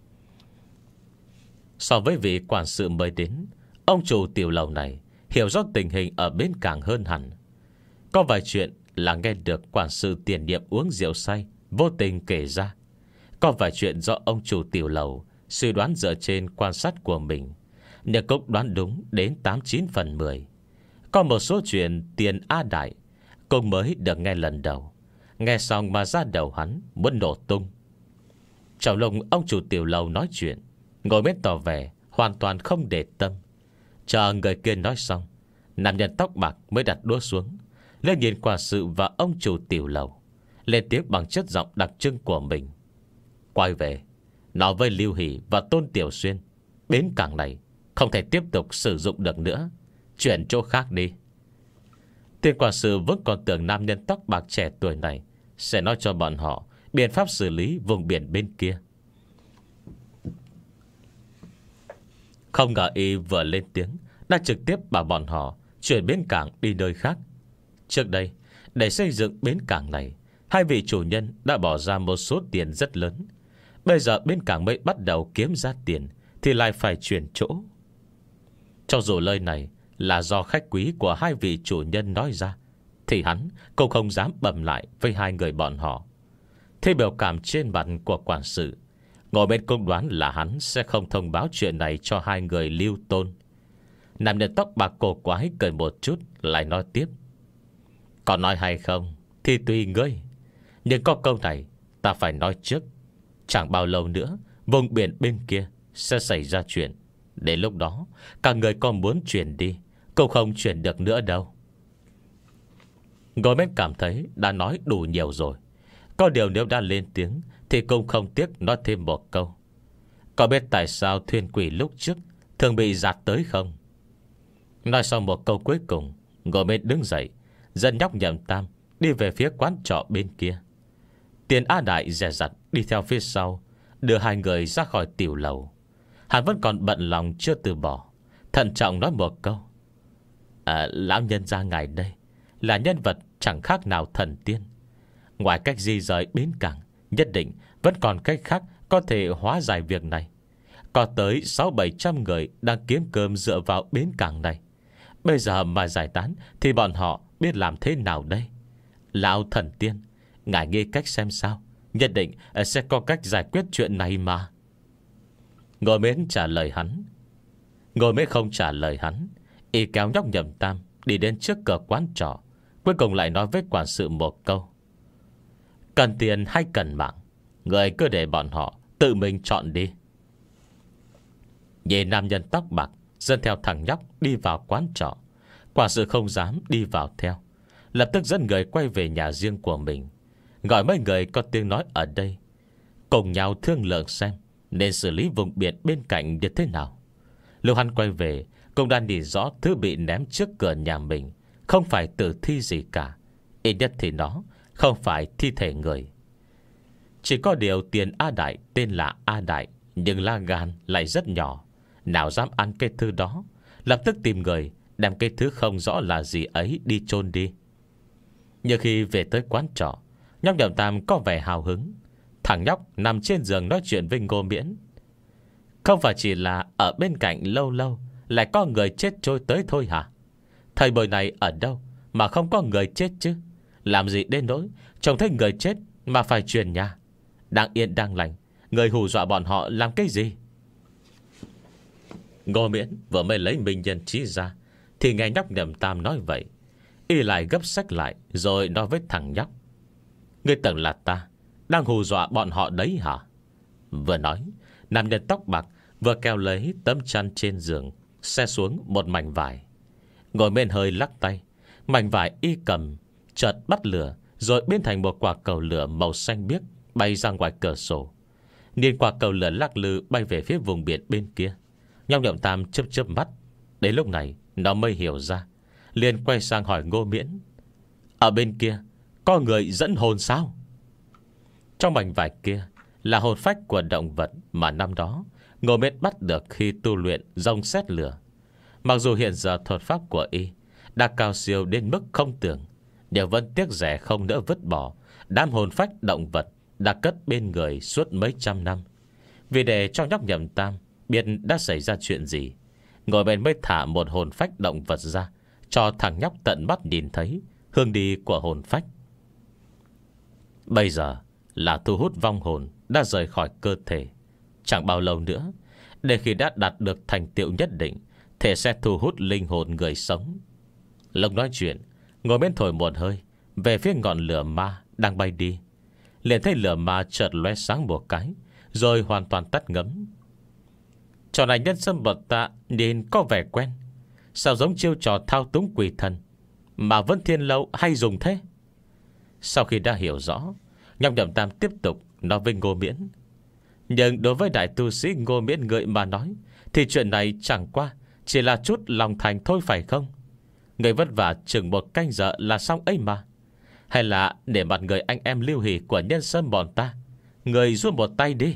So với vị quản sự mới đến, ông chủ tiểu lầu này hiểu rõ tình hình ở bến cảng hơn hẳn. Có vài chuyện là nghe được quản sự tiền nhiệm uống rượu say vô tình kể ra. Có vài chuyện do ông chủ tiểu lầu suy đoán dựa trên quan sát của mình. Nhưng cũng đoán đúng đến tám chín phần mười. Có một số chuyện tiền A Đại cũng mới được nghe lần đầu. Nghe xong mà ra đầu hắn muốn nổ tung. Trong lúc ông chủ tiểu lầu nói chuyện, ngồi bên tỏ vẻ hoàn toàn không để tâm. Chờ người kia nói xong, nam nhân tóc bạc mới đặt đũa xuống, lên nhìn quả sự và ông chủ tiểu lầu, lên tiếng bằng chất giọng đặc trưng của mình. Quay về nói với Lưu Hỷ và Tôn Tiểu Xuyên, bến cảng này không thể tiếp tục sử dụng được nữa, chuyển chỗ khác đi. Tiên quả sự vẫn còn tưởng nam nhân tóc bạc trẻ tuổi này sẽ nói cho bọn họ biện pháp xử lý vùng biển bên kia. Không ngờ y vừa lên tiếng đã trực tiếp bảo bọn họ chuyển bến cảng đi nơi khác. Trước đây, để xây dựng bến cảng này, hai vị chủ nhân đã bỏ ra một số tiền rất lớn. Bây giờ bến cảng mới bắt đầu kiếm ra tiền thì lại phải chuyển chỗ. Cho dù lời này là do khách quý của hai vị chủ nhân nói ra, thì hắn cũng không dám bẩm lại với hai người bọn họ. Thế biểu cảm trên mặt của quản sự, ngồi bên công đoán là hắn sẽ không thông báo chuyện này cho hai người Lưu Tôn. Nam nhân tóc bạc cổ quái cười một chút, lại nói tiếp. Còn nói hay không thì tùy ngươi, nhưng có câu này ta phải nói trước. Chẳng bao lâu nữa vùng biển bên kia sẽ xảy ra chuyện. Đến lúc đó cả người còn muốn chuyển đi cũng không chuyển được nữa đâu. Ngồi bên cảm thấy đã nói đủ nhiều rồi. Có điều nếu đã lên tiếng thì cũng không tiếc nói thêm một câu. Có biết tại sao thuyền quỷ lúc trước thường bị giạt tới không? Nói xong một câu cuối cùng, ngồi bên đứng dậy, dẫn nhóc Nhậm Tam đi về phía quán trọ bên kia. Tiền A Đại dè dặt đi theo phía sau, đưa hai người ra khỏi tiểu lầu. Hắn vẫn còn bận lòng chưa từ bỏ, thận trọng nói một câu. À, lão nhân gia ngài đây là nhân vật chẳng khác nào thần tiên. Ngoài cách di rời bến cảng, nhất định vẫn còn cách khác có thể hóa giải việc này. Có tới sáu bảy trăm người đang kiếm cơm dựa vào bến cảng này. Bây giờ mà giải tán thì bọn họ biết làm thế nào đây? Lão thần tiên, ngài nghĩ cách xem sao, nhất định sẽ có cách giải quyết chuyện này mà. Ngồi Mến trả lời hắn. Ngồi Mến không trả lời hắn, y kéo nhóc Nhậm Tam đi đến trước cửa quán trọ, cuối cùng lại nói với quản sự một câu. Cần tiền hay cần mạng, người cứ để bọn họ tự mình chọn đi. Nhìn nam nhân tóc bạc dẫn theo thằng nhóc đi vào quán trọ, quả sự không dám đi vào theo, lập tức dẫn người quay về nhà riêng của mình, gọi mấy người có tiếng nói ở đây cùng nhau thương lượng xem nên xử lý vùng biển bên cạnh như thế nào. Lúc hắn quay về cũng đã nhìn rõ thứ bị ném trước cửa nhà mình không phải tử thi gì cả. Ít nhất thì nó không phải thi thể người. Chỉ có điều tiền A Đại tên là A Đại, nhưng lá gan lại rất nhỏ, nào dám ăn cái thứ đó. Lập tức tìm người đem cái thứ không rõ là gì ấy đi chôn đi. Nhưng khi về tới quán trọ, nhóc Nhậm Tam có vẻ hào hứng. Thằng nhóc nằm trên giường nói chuyện với Ngô Miễn. Không phải chỉ là ở bên cạnh lâu lâu lại có người chết trôi tới thôi hả? Thời buổi này ở đâu mà không có người chết chứ? Làm gì đến nỗi trông thấy người chết mà phải truyền nhà? Đang yên đang lành, người hù dọa bọn họ làm cái gì? Ngô Miễn vừa mới lấy minh nhân trí ra thì nghe nhóc Nhậm Tam nói vậy, y lại gấp sách lại rồi nói với thằng nhóc. Ngươi tưởng là ta đang hù dọa bọn họ đấy hả? Vừa nói, nam nhân tóc bạc vừa kéo lấy tấm chăn trên giường, xe xuống một mảnh vải. Ngồi bên hơi lắc tay, mảnh vải y cầm chợt bắt lửa, rồi biến thành một quả cầu lửa màu xanh biếc bay ra ngoài cửa sổ. Nhìn quả cầu lửa lắc lư bay về phía vùng biển bên kia. Nhóc Nhậm Tam chớp chớp mắt. Đến lúc này nó mới hiểu ra, liền quay sang hỏi Ngô Miễn. Ở bên kia có người dẫn hồn sao? Trong mảnh vải kia là hồn phách của động vật mà năm đó Ngô Miễn bắt được khi tu luyện rồng sét lửa. Mặc dù hiện giờ thuật pháp của y đã cao siêu đến mức không tưởng, nhưng vẫn tiếc rẻ không nỡ vứt bỏ đám hồn phách động vật đã cất bên người suốt mấy trăm năm. Vì để cho nhóc Nhậm Tam biết đã xảy ra chuyện gì, Ngồi bên mới thả một hồn phách động vật ra cho thằng nhóc tận mắt nhìn thấy hương đi của hồn phách. Bây giờ là thu hút vong hồn đã rời khỏi cơ thể. Chẳng bao lâu nữa Để khi đã đạt được thành tựu nhất định thì sẽ thu hút linh hồn người sống. Lúc nói chuyện, ngồi bên thổi một hơi về phía ngọn lửa ma đang bay đi. Liền thấy lửa ma chợt lóe sáng một cái, rồi hoàn toàn tắt ngấm. Trò này nhân sâm bọn ta nhìn có vẻ quen. Sao giống chiêu trò thao túng quỷ thần mà Vân Thiên Lâu hay dùng thế? Sau khi đã hiểu rõ, Nhong Nhậm Tam tiếp tục nói với Ngô Miễn. Nhưng đối với đại tu sĩ Ngô Miễn người mà nói, thì chuyện này chẳng qua chỉ là chút lòng thành thôi phải không? Người vất vả chừng một canh giờ là xong ấy mà. Hay là để mặt người anh em Lưu Hỷ của nhân sâm bọn ta, người giúp một tay đi.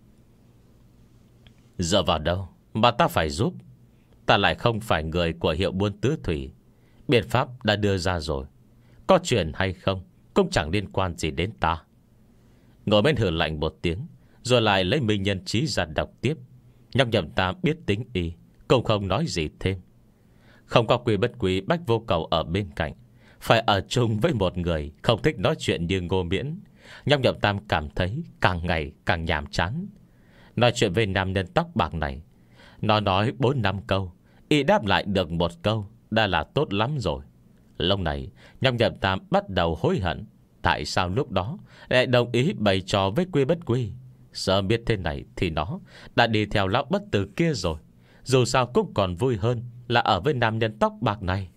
Dựa vào đâu mà ta phải giúp? Ta lại không phải người của hiệu buôn tứ thủy. Biện pháp đã đưa ra rồi, có chuyện hay không cũng chẳng liên quan gì đến ta. Ngồi bên hử lạnh một tiếng, rồi lại lấy minh nhân trí ra đọc tiếp. Nhong Nhậm Tam biết tính y, cũng không nói gì thêm. Không có quy bất quý Bách Vô Cầu ở bên cạnh, phải ở chung với một người không thích nói chuyện như Ngô Miễn, Nhong Nhậm Tam cảm thấy càng ngày càng nhàm chán. Nói chuyện với nam nhân tóc bạc này, nó nói bốn năm câu, y đáp lại được một câu đã là tốt lắm rồi. Lúc này Nhong Nhậm Tam bắt đầu hối hận, tại sao lúc đó lại đồng ý bày trò với Quy Bất Quy. Sợ biết thế này thì nó đã đi theo lão bất tử kia rồi. Dù sao cũng còn vui hơn là ở với nam nhân tóc bạc này.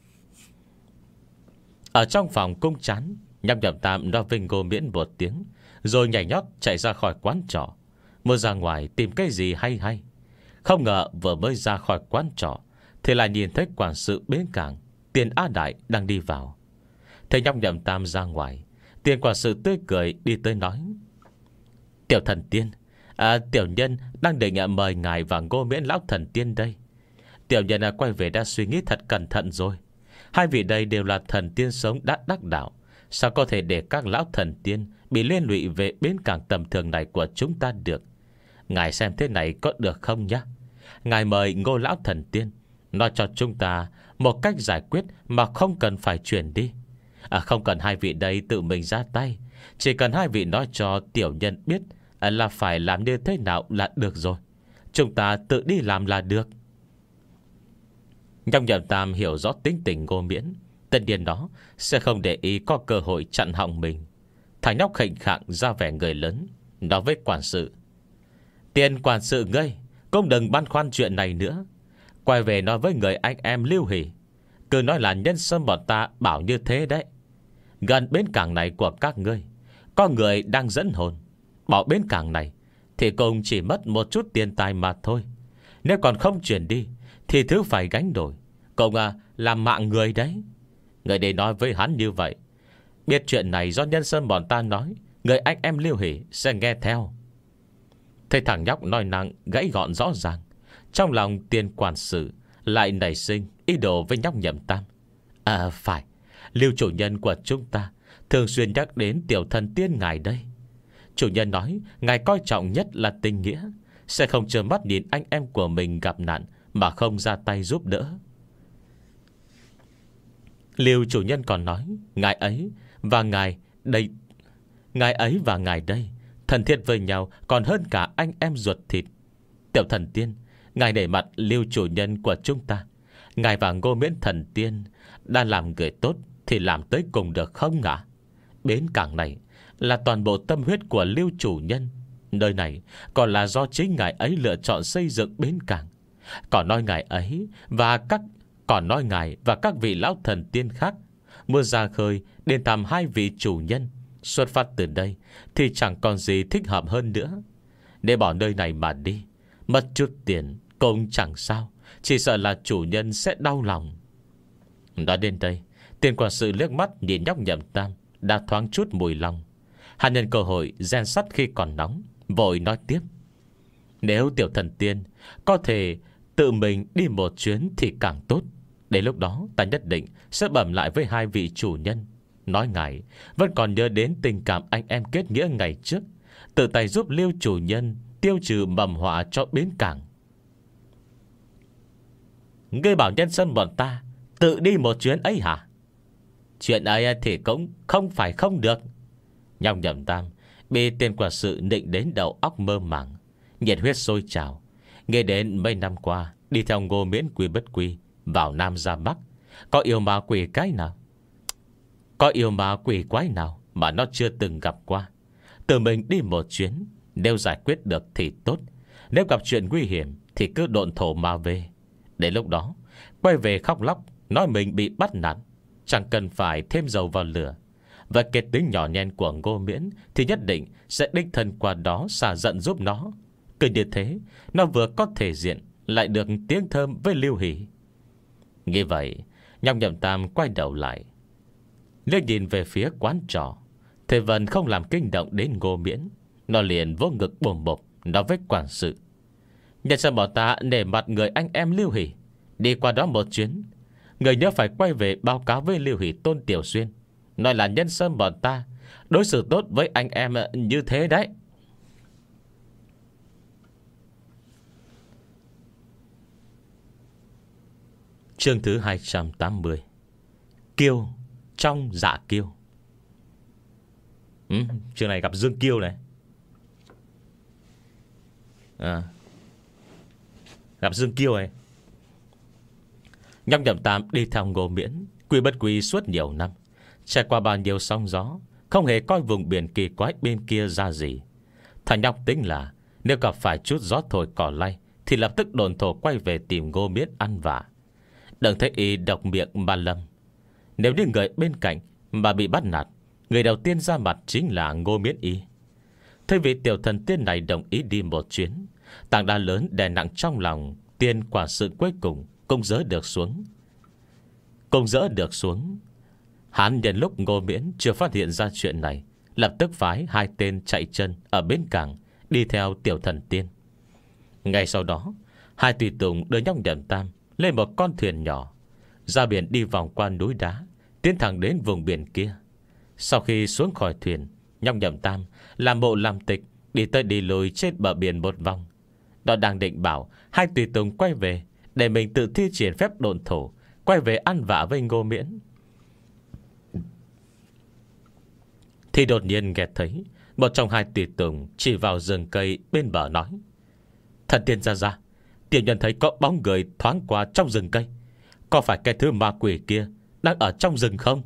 Ở trong phòng cung chán, Nhong Nhậm Tam nói với Ngô Miễn một tiếng, rồi nhảy nhót chạy ra khỏi quán trọ, muốn ra ngoài tìm cái gì hay hay. Không ngờ vừa mới ra khỏi quán trọ thì lại nhìn thấy quản sự bến cảng Tiền A Đại đang đi vào. Thấy Nhong Nhậm Tam ra ngoài, Tiền quản sự tươi cười đi tới nói: Tiểu thần tiên, à, tiểu nhân đang định mời ngài và Ngô Miễn lão thần tiên đây. Tiểu nhân à, quay về đã suy nghĩ thật cẩn thận rồi. Hai vị đây đều là thần tiên sống đã đắc đạo, sao có thể để các lão thần tiên bị liên lụy về bến cảng tầm thường này của chúng ta được. Ngài xem thế này có được không nhá? Ngài mời Ngô lão thần tiên nói cho chúng ta một cách giải quyết mà không cần phải chuyển đi. À, không cần hai vị đây tự mình ra tay, chỉ cần hai vị nói cho tiểu nhân biết à, là phải làm như thế nào là được rồi. Chúng ta tự đi làm là được. Nhong Nhậm Tam hiểu rõ tính tình Ngô Miễn, tất nhiên đó sẽ không để ý có cơ hội chặn họng mình. Thằng nhóc khệnh khạng ra vẻ người lớn, nói với quản sự: Tiền quản sự ngươi cũng đừng băn khoăn chuyện này nữa. Quay về nói với người anh em Lưu Hỷ, cứ nói là nhân sâm bọn ta bảo như thế đấy. Gần bến cảng này của các ngươi có người đang dẫn hồn. Bỏ bến cảng này thì cũng chỉ mất một chút tiền tài mà thôi. Nếu còn không chuyển đi thì thứ phải gánh đổi cũng à, là mạng người đấy. Người đây nói với hắn như vậy, biết chuyện này do nhân sâm bọn ta nói, người anh em Lưu Hỷ sẽ nghe theo. Thấy thằng nhóc nói năng gãy gọn rõ ràng, trong lòng Tiền quản sự lại nảy sinh ý đồ với Nhóc Nhậm Tam. À phải, Lưu chủ nhân của chúng ta thường xuyên nhắc đến tiểu thần tiên ngài đây. Chủ nhân nói ngài coi trọng nhất là tình nghĩa, sẽ không trơ mắt nhìn anh em của mình gặp nạn mà không ra tay giúp đỡ. Lưu chủ nhân còn nói ngài ấy và ngài đây, ngài ấy và ngài đây thân thiết với nhau còn hơn cả anh em ruột thịt. Tiểu thần tiên, ngài để mặt Lưu chủ nhân của chúng ta, ngài và Ngô Miễn thần tiên đã làm người tốt thì làm tới cùng được không ạ? Bến cảng này là toàn bộ tâm huyết của Lưu chủ nhân. Nơi này còn là do chính ngài ấy lựa chọn xây dựng bến cảng. Còn nói ngài ấy và các Còn nói ngài và các vị lão thần tiên khác muốn ra khơi đến thăm hai vị chủ nhân. Xuất phát từ đây thì chẳng còn gì thích hợp hơn nữa. Để bỏ nơi này mà đi, mất chút tiền cũng chẳng sao, chỉ sợ là chủ nhân sẽ đau lòng. Nói đến đây, Tiền quản sự liếc mắt nhìn Nhóc Nhậm Tam đã thoáng chút mùi lòng. Hắn nhân cơ hội rèn sắt khi còn nóng, vội nói tiếp: Nếu tiểu thần tiên có thể tự mình đi một chuyến thì càng tốt. Đến lúc đó ta nhất định sẽ bẩm lại với hai vị chủ nhân, nói ngài vẫn còn nhớ đến tình cảm anh em kết nghĩa ngày trước, tự tay giúp Lưu chủ nhân tiêu trừ mầm họa cho bến cảng. Ngươi bảo nhân sâm bọn ta tự đi một chuyến ấy hả? Chuyện ấy thì cũng không phải không được. Nhóc Nhậm Tam bị Tiền quản sự nịnh đến đầu óc mơ màng, nhiệt huyết sôi trào, Nghe đến mấy năm qua đi theo Ngô Miễn quy bất quy vào Nam ra Bắc, có yêu ma quỷ cái nào, có yêu ma quỷ quái nào mà nó chưa từng gặp qua. Tự mình đi một chuyến, nếu giải quyết được thì tốt, nếu gặp chuyện nguy hiểm thì cứ độn thổ mà về. Đến lúc đó quay về khóc lóc nói mình bị bắt nạt, chẳng cần phải thêm dầu vào lửa. Và cái tính nhỏ nhen của Ngô Miễn thì nhất định sẽ đích thân qua đó xả giận giúp nó. Cứ như thế, nó vừa có thể diện, lại được tiếng thơm với Lưu Hỷ. Như vậy, Nhong Nhậm Tam quay đầu lại, liếc nhìn về phía quán trọ. Thế Vân không làm kinh động đến Ngô Miễn. Nó liền vô ngực bồm bộp nói với quản sự: Nhân sâm bọn ta nể mặt người anh em Lưu Hỷ, đi qua đó một chuyến. Người nhớ phải quay về báo cáo với Lưu Hỷ Tôn Tiểu Xuyên, nói là nhân sâm bọn ta đối xử tốt với anh em như thế đấy. Chương thứ hai trăm tám mươi. Kiêu trong dạ kiêu. ừ, Chương này gặp Dương Kiêu này. à, Gặp Dương Kiêu này. Nhong Nhậm Tam đi theo Ngô Miễn quy bất quy suốt nhiều năm, trải qua bao nhiêu sóng gió, không hề coi vùng biển kỳ quái bên kia ra gì. Thằng nhóc tính là nếu gặp phải chút gió thổi cỏ lay thì lập tức đồn thổ quay về tìm Ngô Miễn ăn vạ. Đừng thấy y độc miệng mà lầm. Nếu như người bên cạnh mà bị bắt nạt, người đầu tiên ra mặt chính là Ngô Miễn y. Thế vì tiểu thần tiên này đồng ý đi một chuyến, tảng đá lớn đè nặng trong lòng tiên quả sự cuối cùng cũng dỡ được xuống. Cũng dỡ được xuống. Hắn nhân lúc Ngô Miễn chưa phát hiện ra chuyện này, lập tức phái hai tên chạy chân ở bến cảng đi theo tiểu thần tiên. Ngay sau đó, hai tùy tùng đưa Nhong Nhậm Tam lên một con thuyền nhỏ, ra biển đi vòng qua núi đá, tiến thẳng đến vùng biển kia. Sau khi xuống khỏi thuyền, Nhong Nhậm Tam làm bộ làm tịch, đi tới đi lùi trên bờ biển một vòng. Nó đang định bảo hai tùy tùng quay về để mình tự thi triển phép độn thổ, quay về ăn vạ với Ngô Miễn, thì đột nhiên nghe thấy một trong hai tùy tùng chỉ vào rừng cây bên bờ nói: Thần tiên ra ra, tiểu nhân thấy có bóng người thoáng qua trong rừng cây. Có phải cái thứ ma quỷ kia đang ở trong rừng không?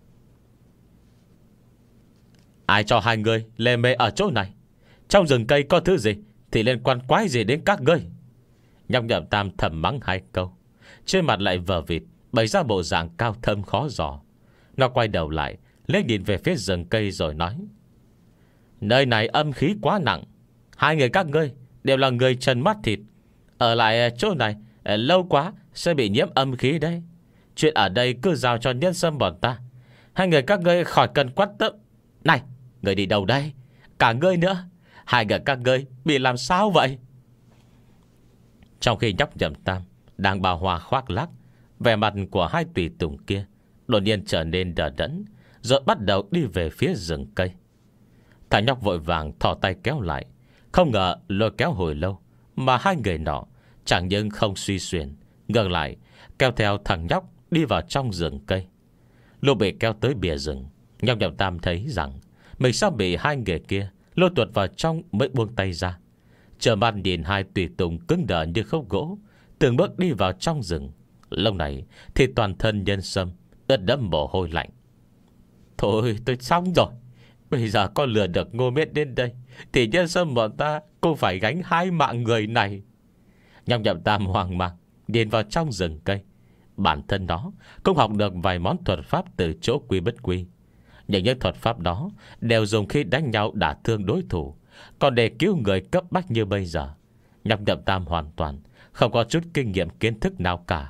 Ai cho hai người lê mê ở chỗ này? Trong rừng cây có thứ gì thì liên quan quái gì đến các ngươi? Nhong Nhậm Tam thầm mắng hai câu, trên mặt lại vờ vịt bày ra bộ dạng cao thâm khó dò. Nó quay đầu lại liếc nhìn về phía rừng cây rồi nói: Nơi này âm khí quá nặng, hai người các ngươi đều là người trần mắt thịt, ở lại chỗ này lâu quá sẽ bị nhiễm âm khí đấy. Chuyện ở đây cứ giao cho nhân sâm bọn ta. Hai người các ngươi khỏi cần quát tâm. Này, người đi đâu đây? Cả ngươi nữa. Hai người các ngươi bị làm sao vậy? Trong khi Nhóc Nhậm Tam đang bào hòa khoác lác, vẻ mặt của hai tùy tùng kia đột nhiên trở nên đờ đẫn, rồi bắt đầu đi về phía rừng cây. Thằng nhóc vội vàng thò tay kéo lại. Không ngờ lôi kéo hồi lâu mà hai người nọ chẳng những không suy xuyển, ngược lại kéo theo thằng nhóc đi vào trong rừng cây. Lúc bị kéo tới bìa rừng, Nhóc Nhậm Tam thấy rằng mình sắp bị hai người kia lôi tuột vào trong mới buông tay ra. Trở mặt nhìn hai tùy tùng cứng đờ như khúc gỗ, từng bước đi vào trong rừng. Lúc này thì toàn thân nhân sâm ướt đẫm mồ hôi lạnh. Thôi tôi xong rồi. Bây giờ có lừa được Ngô Miễn đến đây thì nhân sâm bọn ta cũng phải gánh hai mạng người này. Nhóc Nhậm Tam hoang mang nhìn vào trong rừng cây. Bản thân nó cũng học được vài món thuật pháp từ chỗ Quy Bất Quy. Nhưng những thuật pháp đó đều dùng khi đánh nhau đả thương đối thủ. Còn để cứu người cấp bách như bây giờ, Nhóc Nhậm Tam hoàn toàn không có chút kinh nghiệm kiến thức nào cả.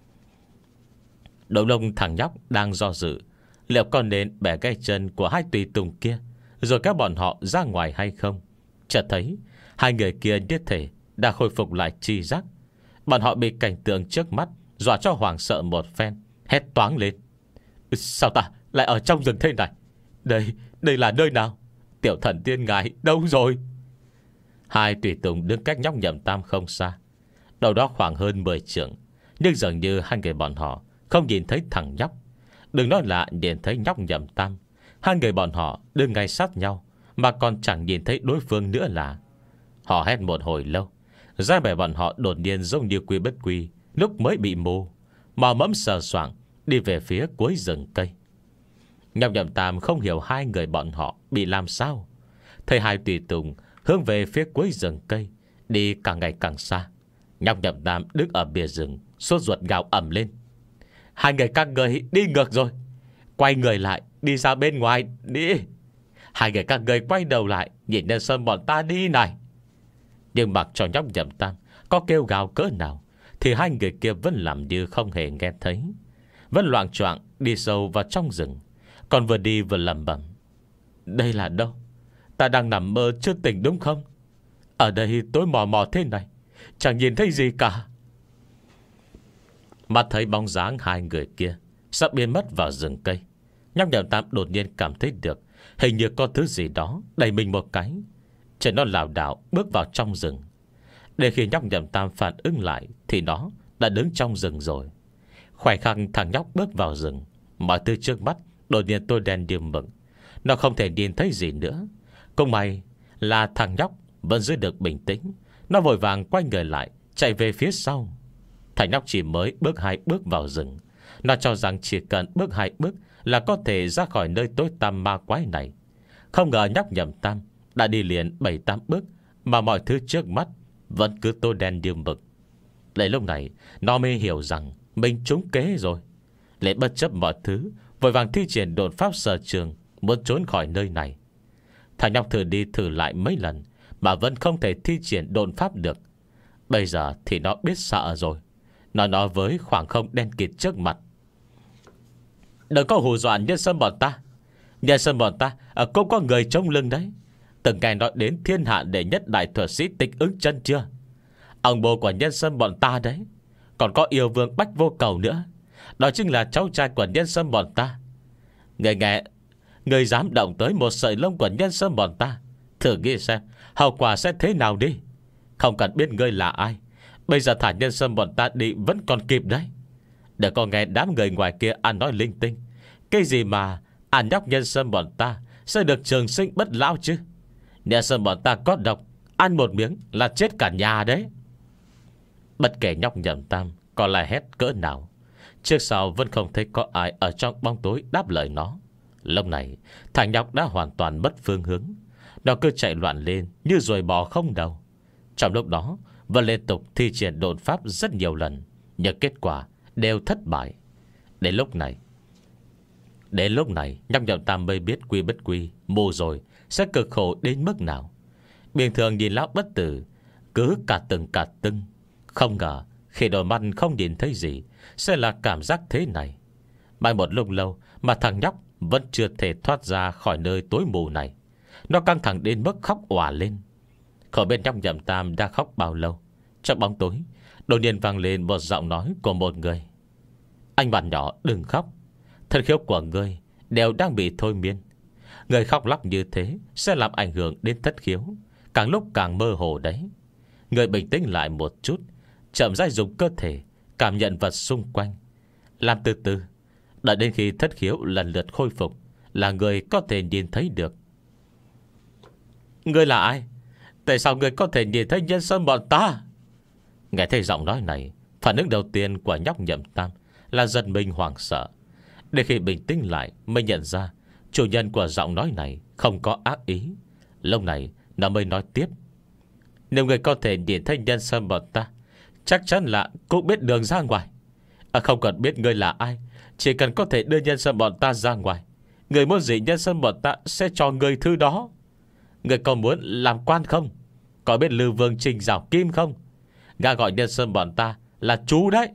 Đầu lông thằng nhóc đang do dự liệu còn nên bẻ gãy chân của hai tùy tùng kia rồi các bọn họ ra ngoài hay không. Chợt thấy hai người kia như thể đã khôi phục lại tri giác. Bọn họ bị cảnh tượng trước mắt dọa cho hoảng sợ một phen, hét toáng lên: Sao ta lại ở trong rừng thế này? Đây, đây là nơi nào? Tiểu thần tiên ngài đâu rồi? Hai tùy tùng đứng cách Nhóc Nhậm Tam không xa, đâu đó khoảng hơn mười trượng. Nhưng dường như hai người bọn họ không nhìn thấy thằng nhóc, đừng nói là nhìn thấy Nhóc Nhậm Tam. Hai người bọn họ đứng ngay sát nhau mà còn chẳng nhìn thấy đối phương nữa là. Họ hét một hồi lâu Da bẻ bọn họ đột nhiên giống như Quy Bất Quy lúc mới bị mù, mò mẫm sờ soạng đi về phía cuối rừng cây. Nhọc Nhậm Tam không hiểu hai người bọn họ bị làm sao. Thầy hai tùy tùng hướng về phía cuối rừng cây, đi càng ngày càng xa. Nhọc Nhậm Tam đứng ở bìa rừng, sốt ruột gào ầm lên: hai người các người đi ngược rồi, quay người lại, đi ra bên ngoài đi. Hai người các người quay đầu lại, nhìn Nhân Sâm bọn ta đi này. Nhưng mặc cho Nhóc Nhậm Tam có kêu gào cỡ nào, thì hai người kia vẫn làm như không hề nghe thấy, vẫn loạng choạng đi sâu vào trong rừng. Còn vừa đi vừa lẩm bẩm: đây là đâu? Ta đang nằm mơ chưa tỉnh đúng không? Ở đây tối mò mò thế này, chẳng nhìn thấy gì cả. Mắt thấy bóng dáng hai người kia sắp biến mất vào rừng cây, Nhóc Nhậm Tam đột nhiên cảm thấy được hình như có thứ gì đó đẩy mình một cái, cho nó lảo đảo bước vào trong rừng. Để khi Nhóc Nhậm Tam phản ứng lại thì nó đã đứng trong rừng rồi. Khoảnh khắc thằng nhóc bước vào rừng, mọi thứ trước mắt đột nhiên tối đen như mực. Nó không thể nhìn thấy gì nữa. Cũng may là thằng nhóc vẫn giữ được bình tĩnh. Nó vội vàng quay người lại, chạy về phía sau. Thằng nhóc chỉ mới bước hai bước vào rừng. Nó cho rằng chỉ cần bước hai bước là có thể ra khỏi nơi tối tăm ma quái này. Không ngờ Nhóc Nhậm Tam đã đi liền bảy tám bước, mà mọi thứ trước mắt vẫn cứ tối đen như mực. Lấy lúc này nó mới hiểu rằng mình trúng kế rồi. Lệ bất chấp mọi thứ, vội vàng thi triển đột pháp sở trường, muốn trốn khỏi nơi này. Thằng nhóc thử đi thử lại mấy lần mà vẫn không thể thi triển đột pháp được. Bây giờ thì nó biết sợ rồi. Nó nói với khoảng không đen kịt trước mặt: đừng có hù dọa Nhân Sâm bọn ta. Nhân Sâm bọn ta à, cũng có người trong lưng đấy. Từng ngày nói đến thiên hạ đệ nhất đại thuật sĩ Tịch Ứng Chân chưa? Ông bố của Nhân Sâm bọn ta đấy. Còn có yêu vương Bách Vô Cầu nữa. Đó chính là cháu trai của Nhân Sâm bọn ta. Người nghe, người dám động tới một sợi lông của Nhân Sâm bọn ta, thử nghĩ xem hậu quả sẽ thế nào đi. Không cần biết ngươi là ai, bây giờ thả Nhân Sâm bọn ta đi vẫn còn kịp đấy. Để có nghe đám người ngoài kia ăn nói linh tinh. Cái gì mà ăn nhóc Nhân Sâm bọn ta sẽ được trường sinh bất lão chứ? Nhân Sâm bọn ta có độc, ăn một miếng là chết cả nhà đấy. Bất kể Nhóc Nhậm Tam có la hét cỡ nào, trước sau vẫn không thấy có ai ở trong bóng tối đáp lời nó. Lúc này thằng nhóc đã hoàn toàn mất phương hướng. Nó cứ chạy loạn lên như ruồi bò không đầu. Trong lúc đó vẫn liên tục thi triển đột pháp rất nhiều lần, nhưng kết quả đều thất bại. Đến lúc này Đến lúc này Nhóc Nhậm Tam mới biết Quy Bất Quy mù rồi sẽ cực khổ đến mức nào. Bình thường nhìn lão bất tử cứ cả từng cả tưng, không ngờ khi đôi mắt không nhìn thấy gì sẽ là cảm giác thế này. Mãi một lúc lâu mà thằng nhóc vẫn chưa thể thoát ra khỏi nơi tối mù này. Nó căng thẳng đến mức khóc òa lên. Khỏi bên Nhóc Nhậm Tam đã khóc bao lâu. Trong bóng tối đột nhiên vang lên một giọng nói của một người: anh bạn nhỏ đừng khóc. Thân khiếu của ngươi đều đang bị thôi miên. Người khóc lóc như thế sẽ làm ảnh hưởng đến thất khiếu, càng lúc càng mơ hồ đấy. Người bình tĩnh lại một chút, chậm rãi dùng cơ thể cảm nhận vật xung quanh, làm từ từ. Đợi đến khi thất khiếu lần lượt khôi phục là người có thể nhìn thấy được. Ngươi là ai? Tại sao ngươi có thể nhìn thấy Nhân Sâm bọn ta? Nghe thấy giọng nói này, phản ứng đầu tiên của Nhóc Nhậm Tam là giật mình hoảng sợ. Để khi bình tĩnh lại mới nhận ra chủ nhân của giọng nói này không có ác ý. Lúc này nó mới nói tiếp: nếu người có thể nhìn thấy Nhân Sâm bọn ta, chắc chắn là cũng biết đường ra ngoài. À, không cần biết người là ai, chỉ cần có thể đưa Nhân Sâm bọn ta ra ngoài, người muốn gì Nhân Sâm bọn ta sẽ cho người thứ đó. Người có muốn làm quan không? Có biết Lư Vương Trình Giảo Kim không? Gã gọi Nhân Sâm bọn ta là chú đấy.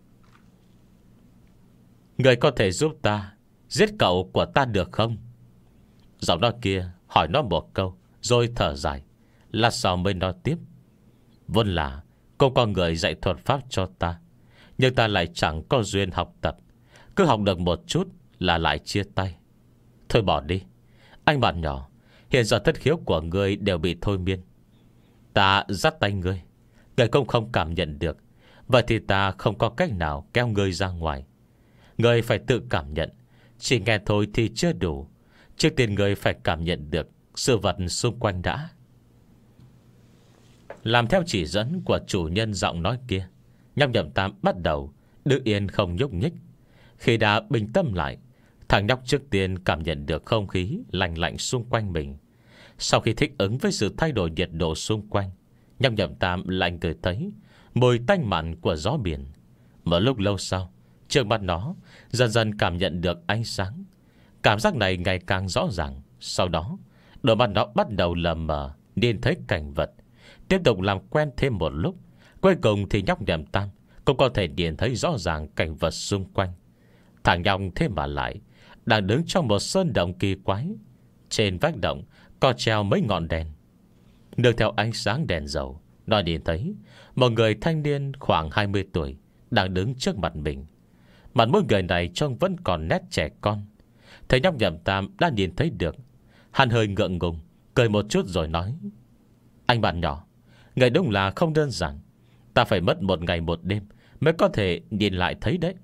Người có thể giúp ta giết cậu của ta được không? Giọng nói kia hỏi nó một câu rồi thở dài. Lát sau mới nói tiếp: vốn là cũng có người dạy thuật pháp cho ta, nhưng ta lại chẳng có duyên học tập. Cứ học được một chút là lại chia tay. Thôi bỏ đi. Anh bạn nhỏ, hiện giờ thất khiếu của ngươi đều bị thôi miên. Ta dắt tay ngươi, ngươi cũng không cảm nhận được. Vậy thì ta không có cách nào kéo ngươi ra ngoài. Ngươi phải tự cảm nhận. Chỉ nghe thôi thì chưa đủ. Trước tiên ngươi phải cảm nhận được sự vật xung quanh đã. Làm theo chỉ dẫn của chủ nhân giọng nói kia, Nhóc Nhậm Tam bắt đầu đứng yên không nhúc nhích. Khi đã bình tâm lại, thằng nhóc trước tiên cảm nhận được không khí lạnh lạnh xung quanh mình. Sau khi thích ứng với sự thay đổi nhiệt độ xung quanh, Nhóc Nhậm Tam lạnh cười thấy mùi tanh mặn của gió biển. Một lúc lâu sau, trước mặt nó dần dần cảm nhận được ánh sáng. Cảm giác này ngày càng rõ ràng. Sau đó, đôi mắt nó bắt đầu lờ mờ nhìn thấy cảnh vật. Tiếp tục làm quen thêm một lúc, cuối cùng thì Nhóc Nhậm Tam cũng có thể nhìn thấy rõ ràng cảnh vật xung quanh. Thằng nhóc thế mà lại đang đứng trong một sơn động kỳ quái. Trên vách động có treo mấy ngọn đèn. Được theo ánh sáng đèn dầu, nó nhìn thấy một người thanh niên khoảng hai mươi tuổi đang đứng trước mặt mình. Mặt mỗi người này trông vẫn còn nét trẻ con. Thấy Nhóc Nhậm Tam đã nhìn thấy được, hắn hơi ngượng ngùng, cười một chút rồi nói: Anh bạn nhỏ, người đúng là không đơn giản. Ta phải mất một ngày một đêm mới có thể nhìn lại thấy đấy.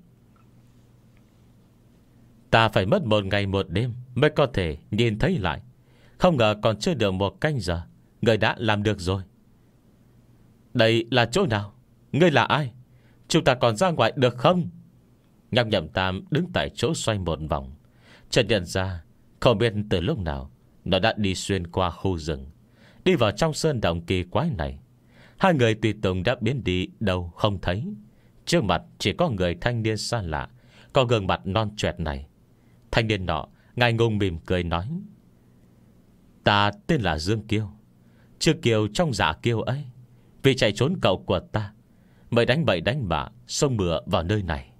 Ta phải mất một ngày một đêm mới có thể nhìn thấy lại. Không ngờ còn chưa được một canh giờ, người đã làm được rồi. Đây là chỗ nào? Ngươi là ai? Chúng ta còn ra ngoài được không? Nhóc Nhậm Tam đứng tại chỗ xoay một vòng. Chợt nhận ra không biết từ lúc nào nó đã đi xuyên qua khu rừng, đi vào trong sơn động kỳ quái này. Hai người tùy tùng đã biến đi đâu không thấy. Trước mặt chỉ có người thanh niên xa lạ, có gương mặt non choẹt này. Thanh niên nọ ngại ngùng mỉm cười nói: Ta tên là Dương Kiêu, chưa kiều trong dạ kiêu ấy. Vì chạy trốn cậu của ta mới đánh bậy đánh bạ xông bừa vào nơi này.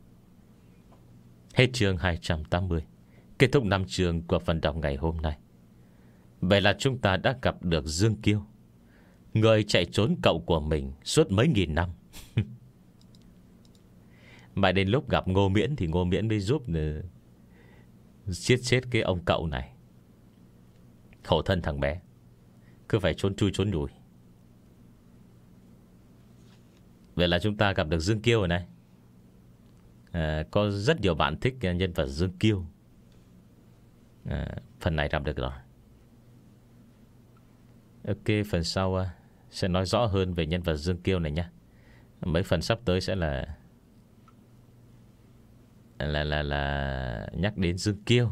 Hết chương hai trăm tám mươi. Kết thúc năm chương của phần đọc ngày hôm nay. Vậy là chúng ta đã gặp được Dương Kiêu, người chạy trốn cậu của mình suốt mấy nghìn năm. Mà đến lúc gặp Ngô Miễn thì Ngô Miễn mới giúp nữa, giết chết cái ông cậu này. Khổ thân thằng bé, cứ phải trốn chui trốn nhủi. Vậy là chúng ta gặp được Dương Kiêu rồi này. à, Có rất nhiều bạn thích nhân vật Dương Kiêu. à, Phần này làm được rồi. Ok, phần sau uh, sẽ nói rõ hơn về nhân vật Dương Kiêu này nha. Mấy phần sắp tới sẽ là Là là là nhắc đến Dương Kiêu.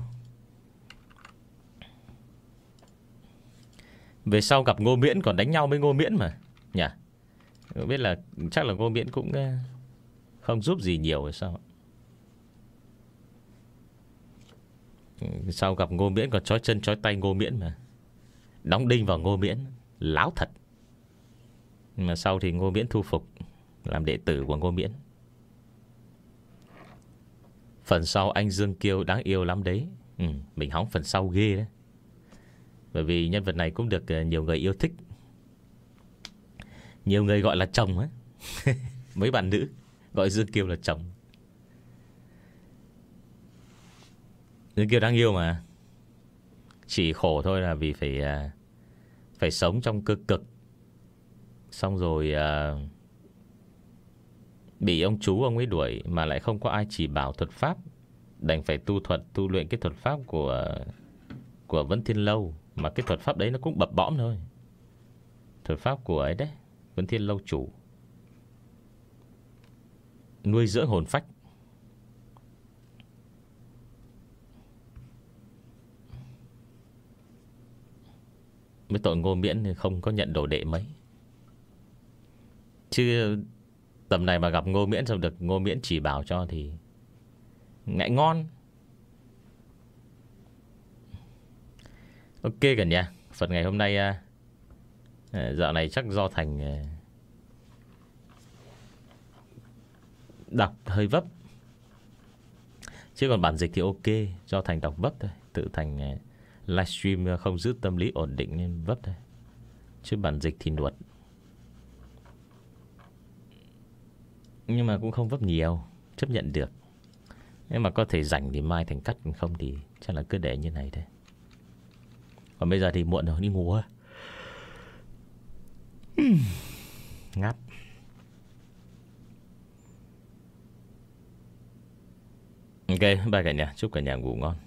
Về sau gặp Ngô Miễn còn đánh nhau với Ngô Miễn mà nhỉ. Không biết là chắc là Ngô Miễn cũng uh, không giúp gì nhiều hay sao. Sau gặp Ngô Miễn còn trói chân trói tay Ngô Miễn mà, đóng đinh vào Ngô Miễn, láo thật. Mà sau thì Ngô Miễn thu phục, làm đệ tử của Ngô Miễn. Phần sau anh Dương Kiêu đáng yêu lắm đấy. ừ, Mình hóng phần sau ghê đấy. Bởi vì nhân vật này cũng được nhiều người yêu thích. Nhiều người gọi là chồng á. Mấy bạn nữ gọi Dương Kiêu là chồng. Dương Kiêu đáng yêu mà. Chỉ khổ thôi là vì phải Phải sống trong cơ cực. Xong rồi uh, bị ông chú ông ấy đuổi, mà lại không có ai chỉ bảo thuật pháp, đành phải tu thuật, tu luyện cái thuật pháp của Của Vấn Thiên Lâu. Mà cái thuật pháp đấy nó cũng bập bõm thôi. Thuật pháp của ấy đấy, Vấn Thiên Lâu chủ, nuôi dưỡng hồn phách. Với tội Ngô Miễn thì không có nhận đồ đệ mấy. Chứ tầm này mà gặp Ngô Miễn xong được Ngô Miễn chỉ bảo cho thì ngại ngon. Ok cả nhà. Phần ngày hôm nay à, dạo này chắc do Thành à, đọc hơi vấp. Chứ còn bản dịch thì ok, do Thành đọc vấp thôi. Tự Thành à, livestream không giữ tâm lý ổn định nên vấp thôi. Chứ bản dịch thì nuột. Nhưng mà cũng không vấp nhiều, chấp nhận được. Nếu mà có thể rảnh thì mai Thành cắt, không thì chắc là cứ để như này thôi. Còn bây giờ thì muộn rồi, đi ngủ á. Ngáp. Ok, bye cả nhà. Chúc cả nhà ngủ ngon.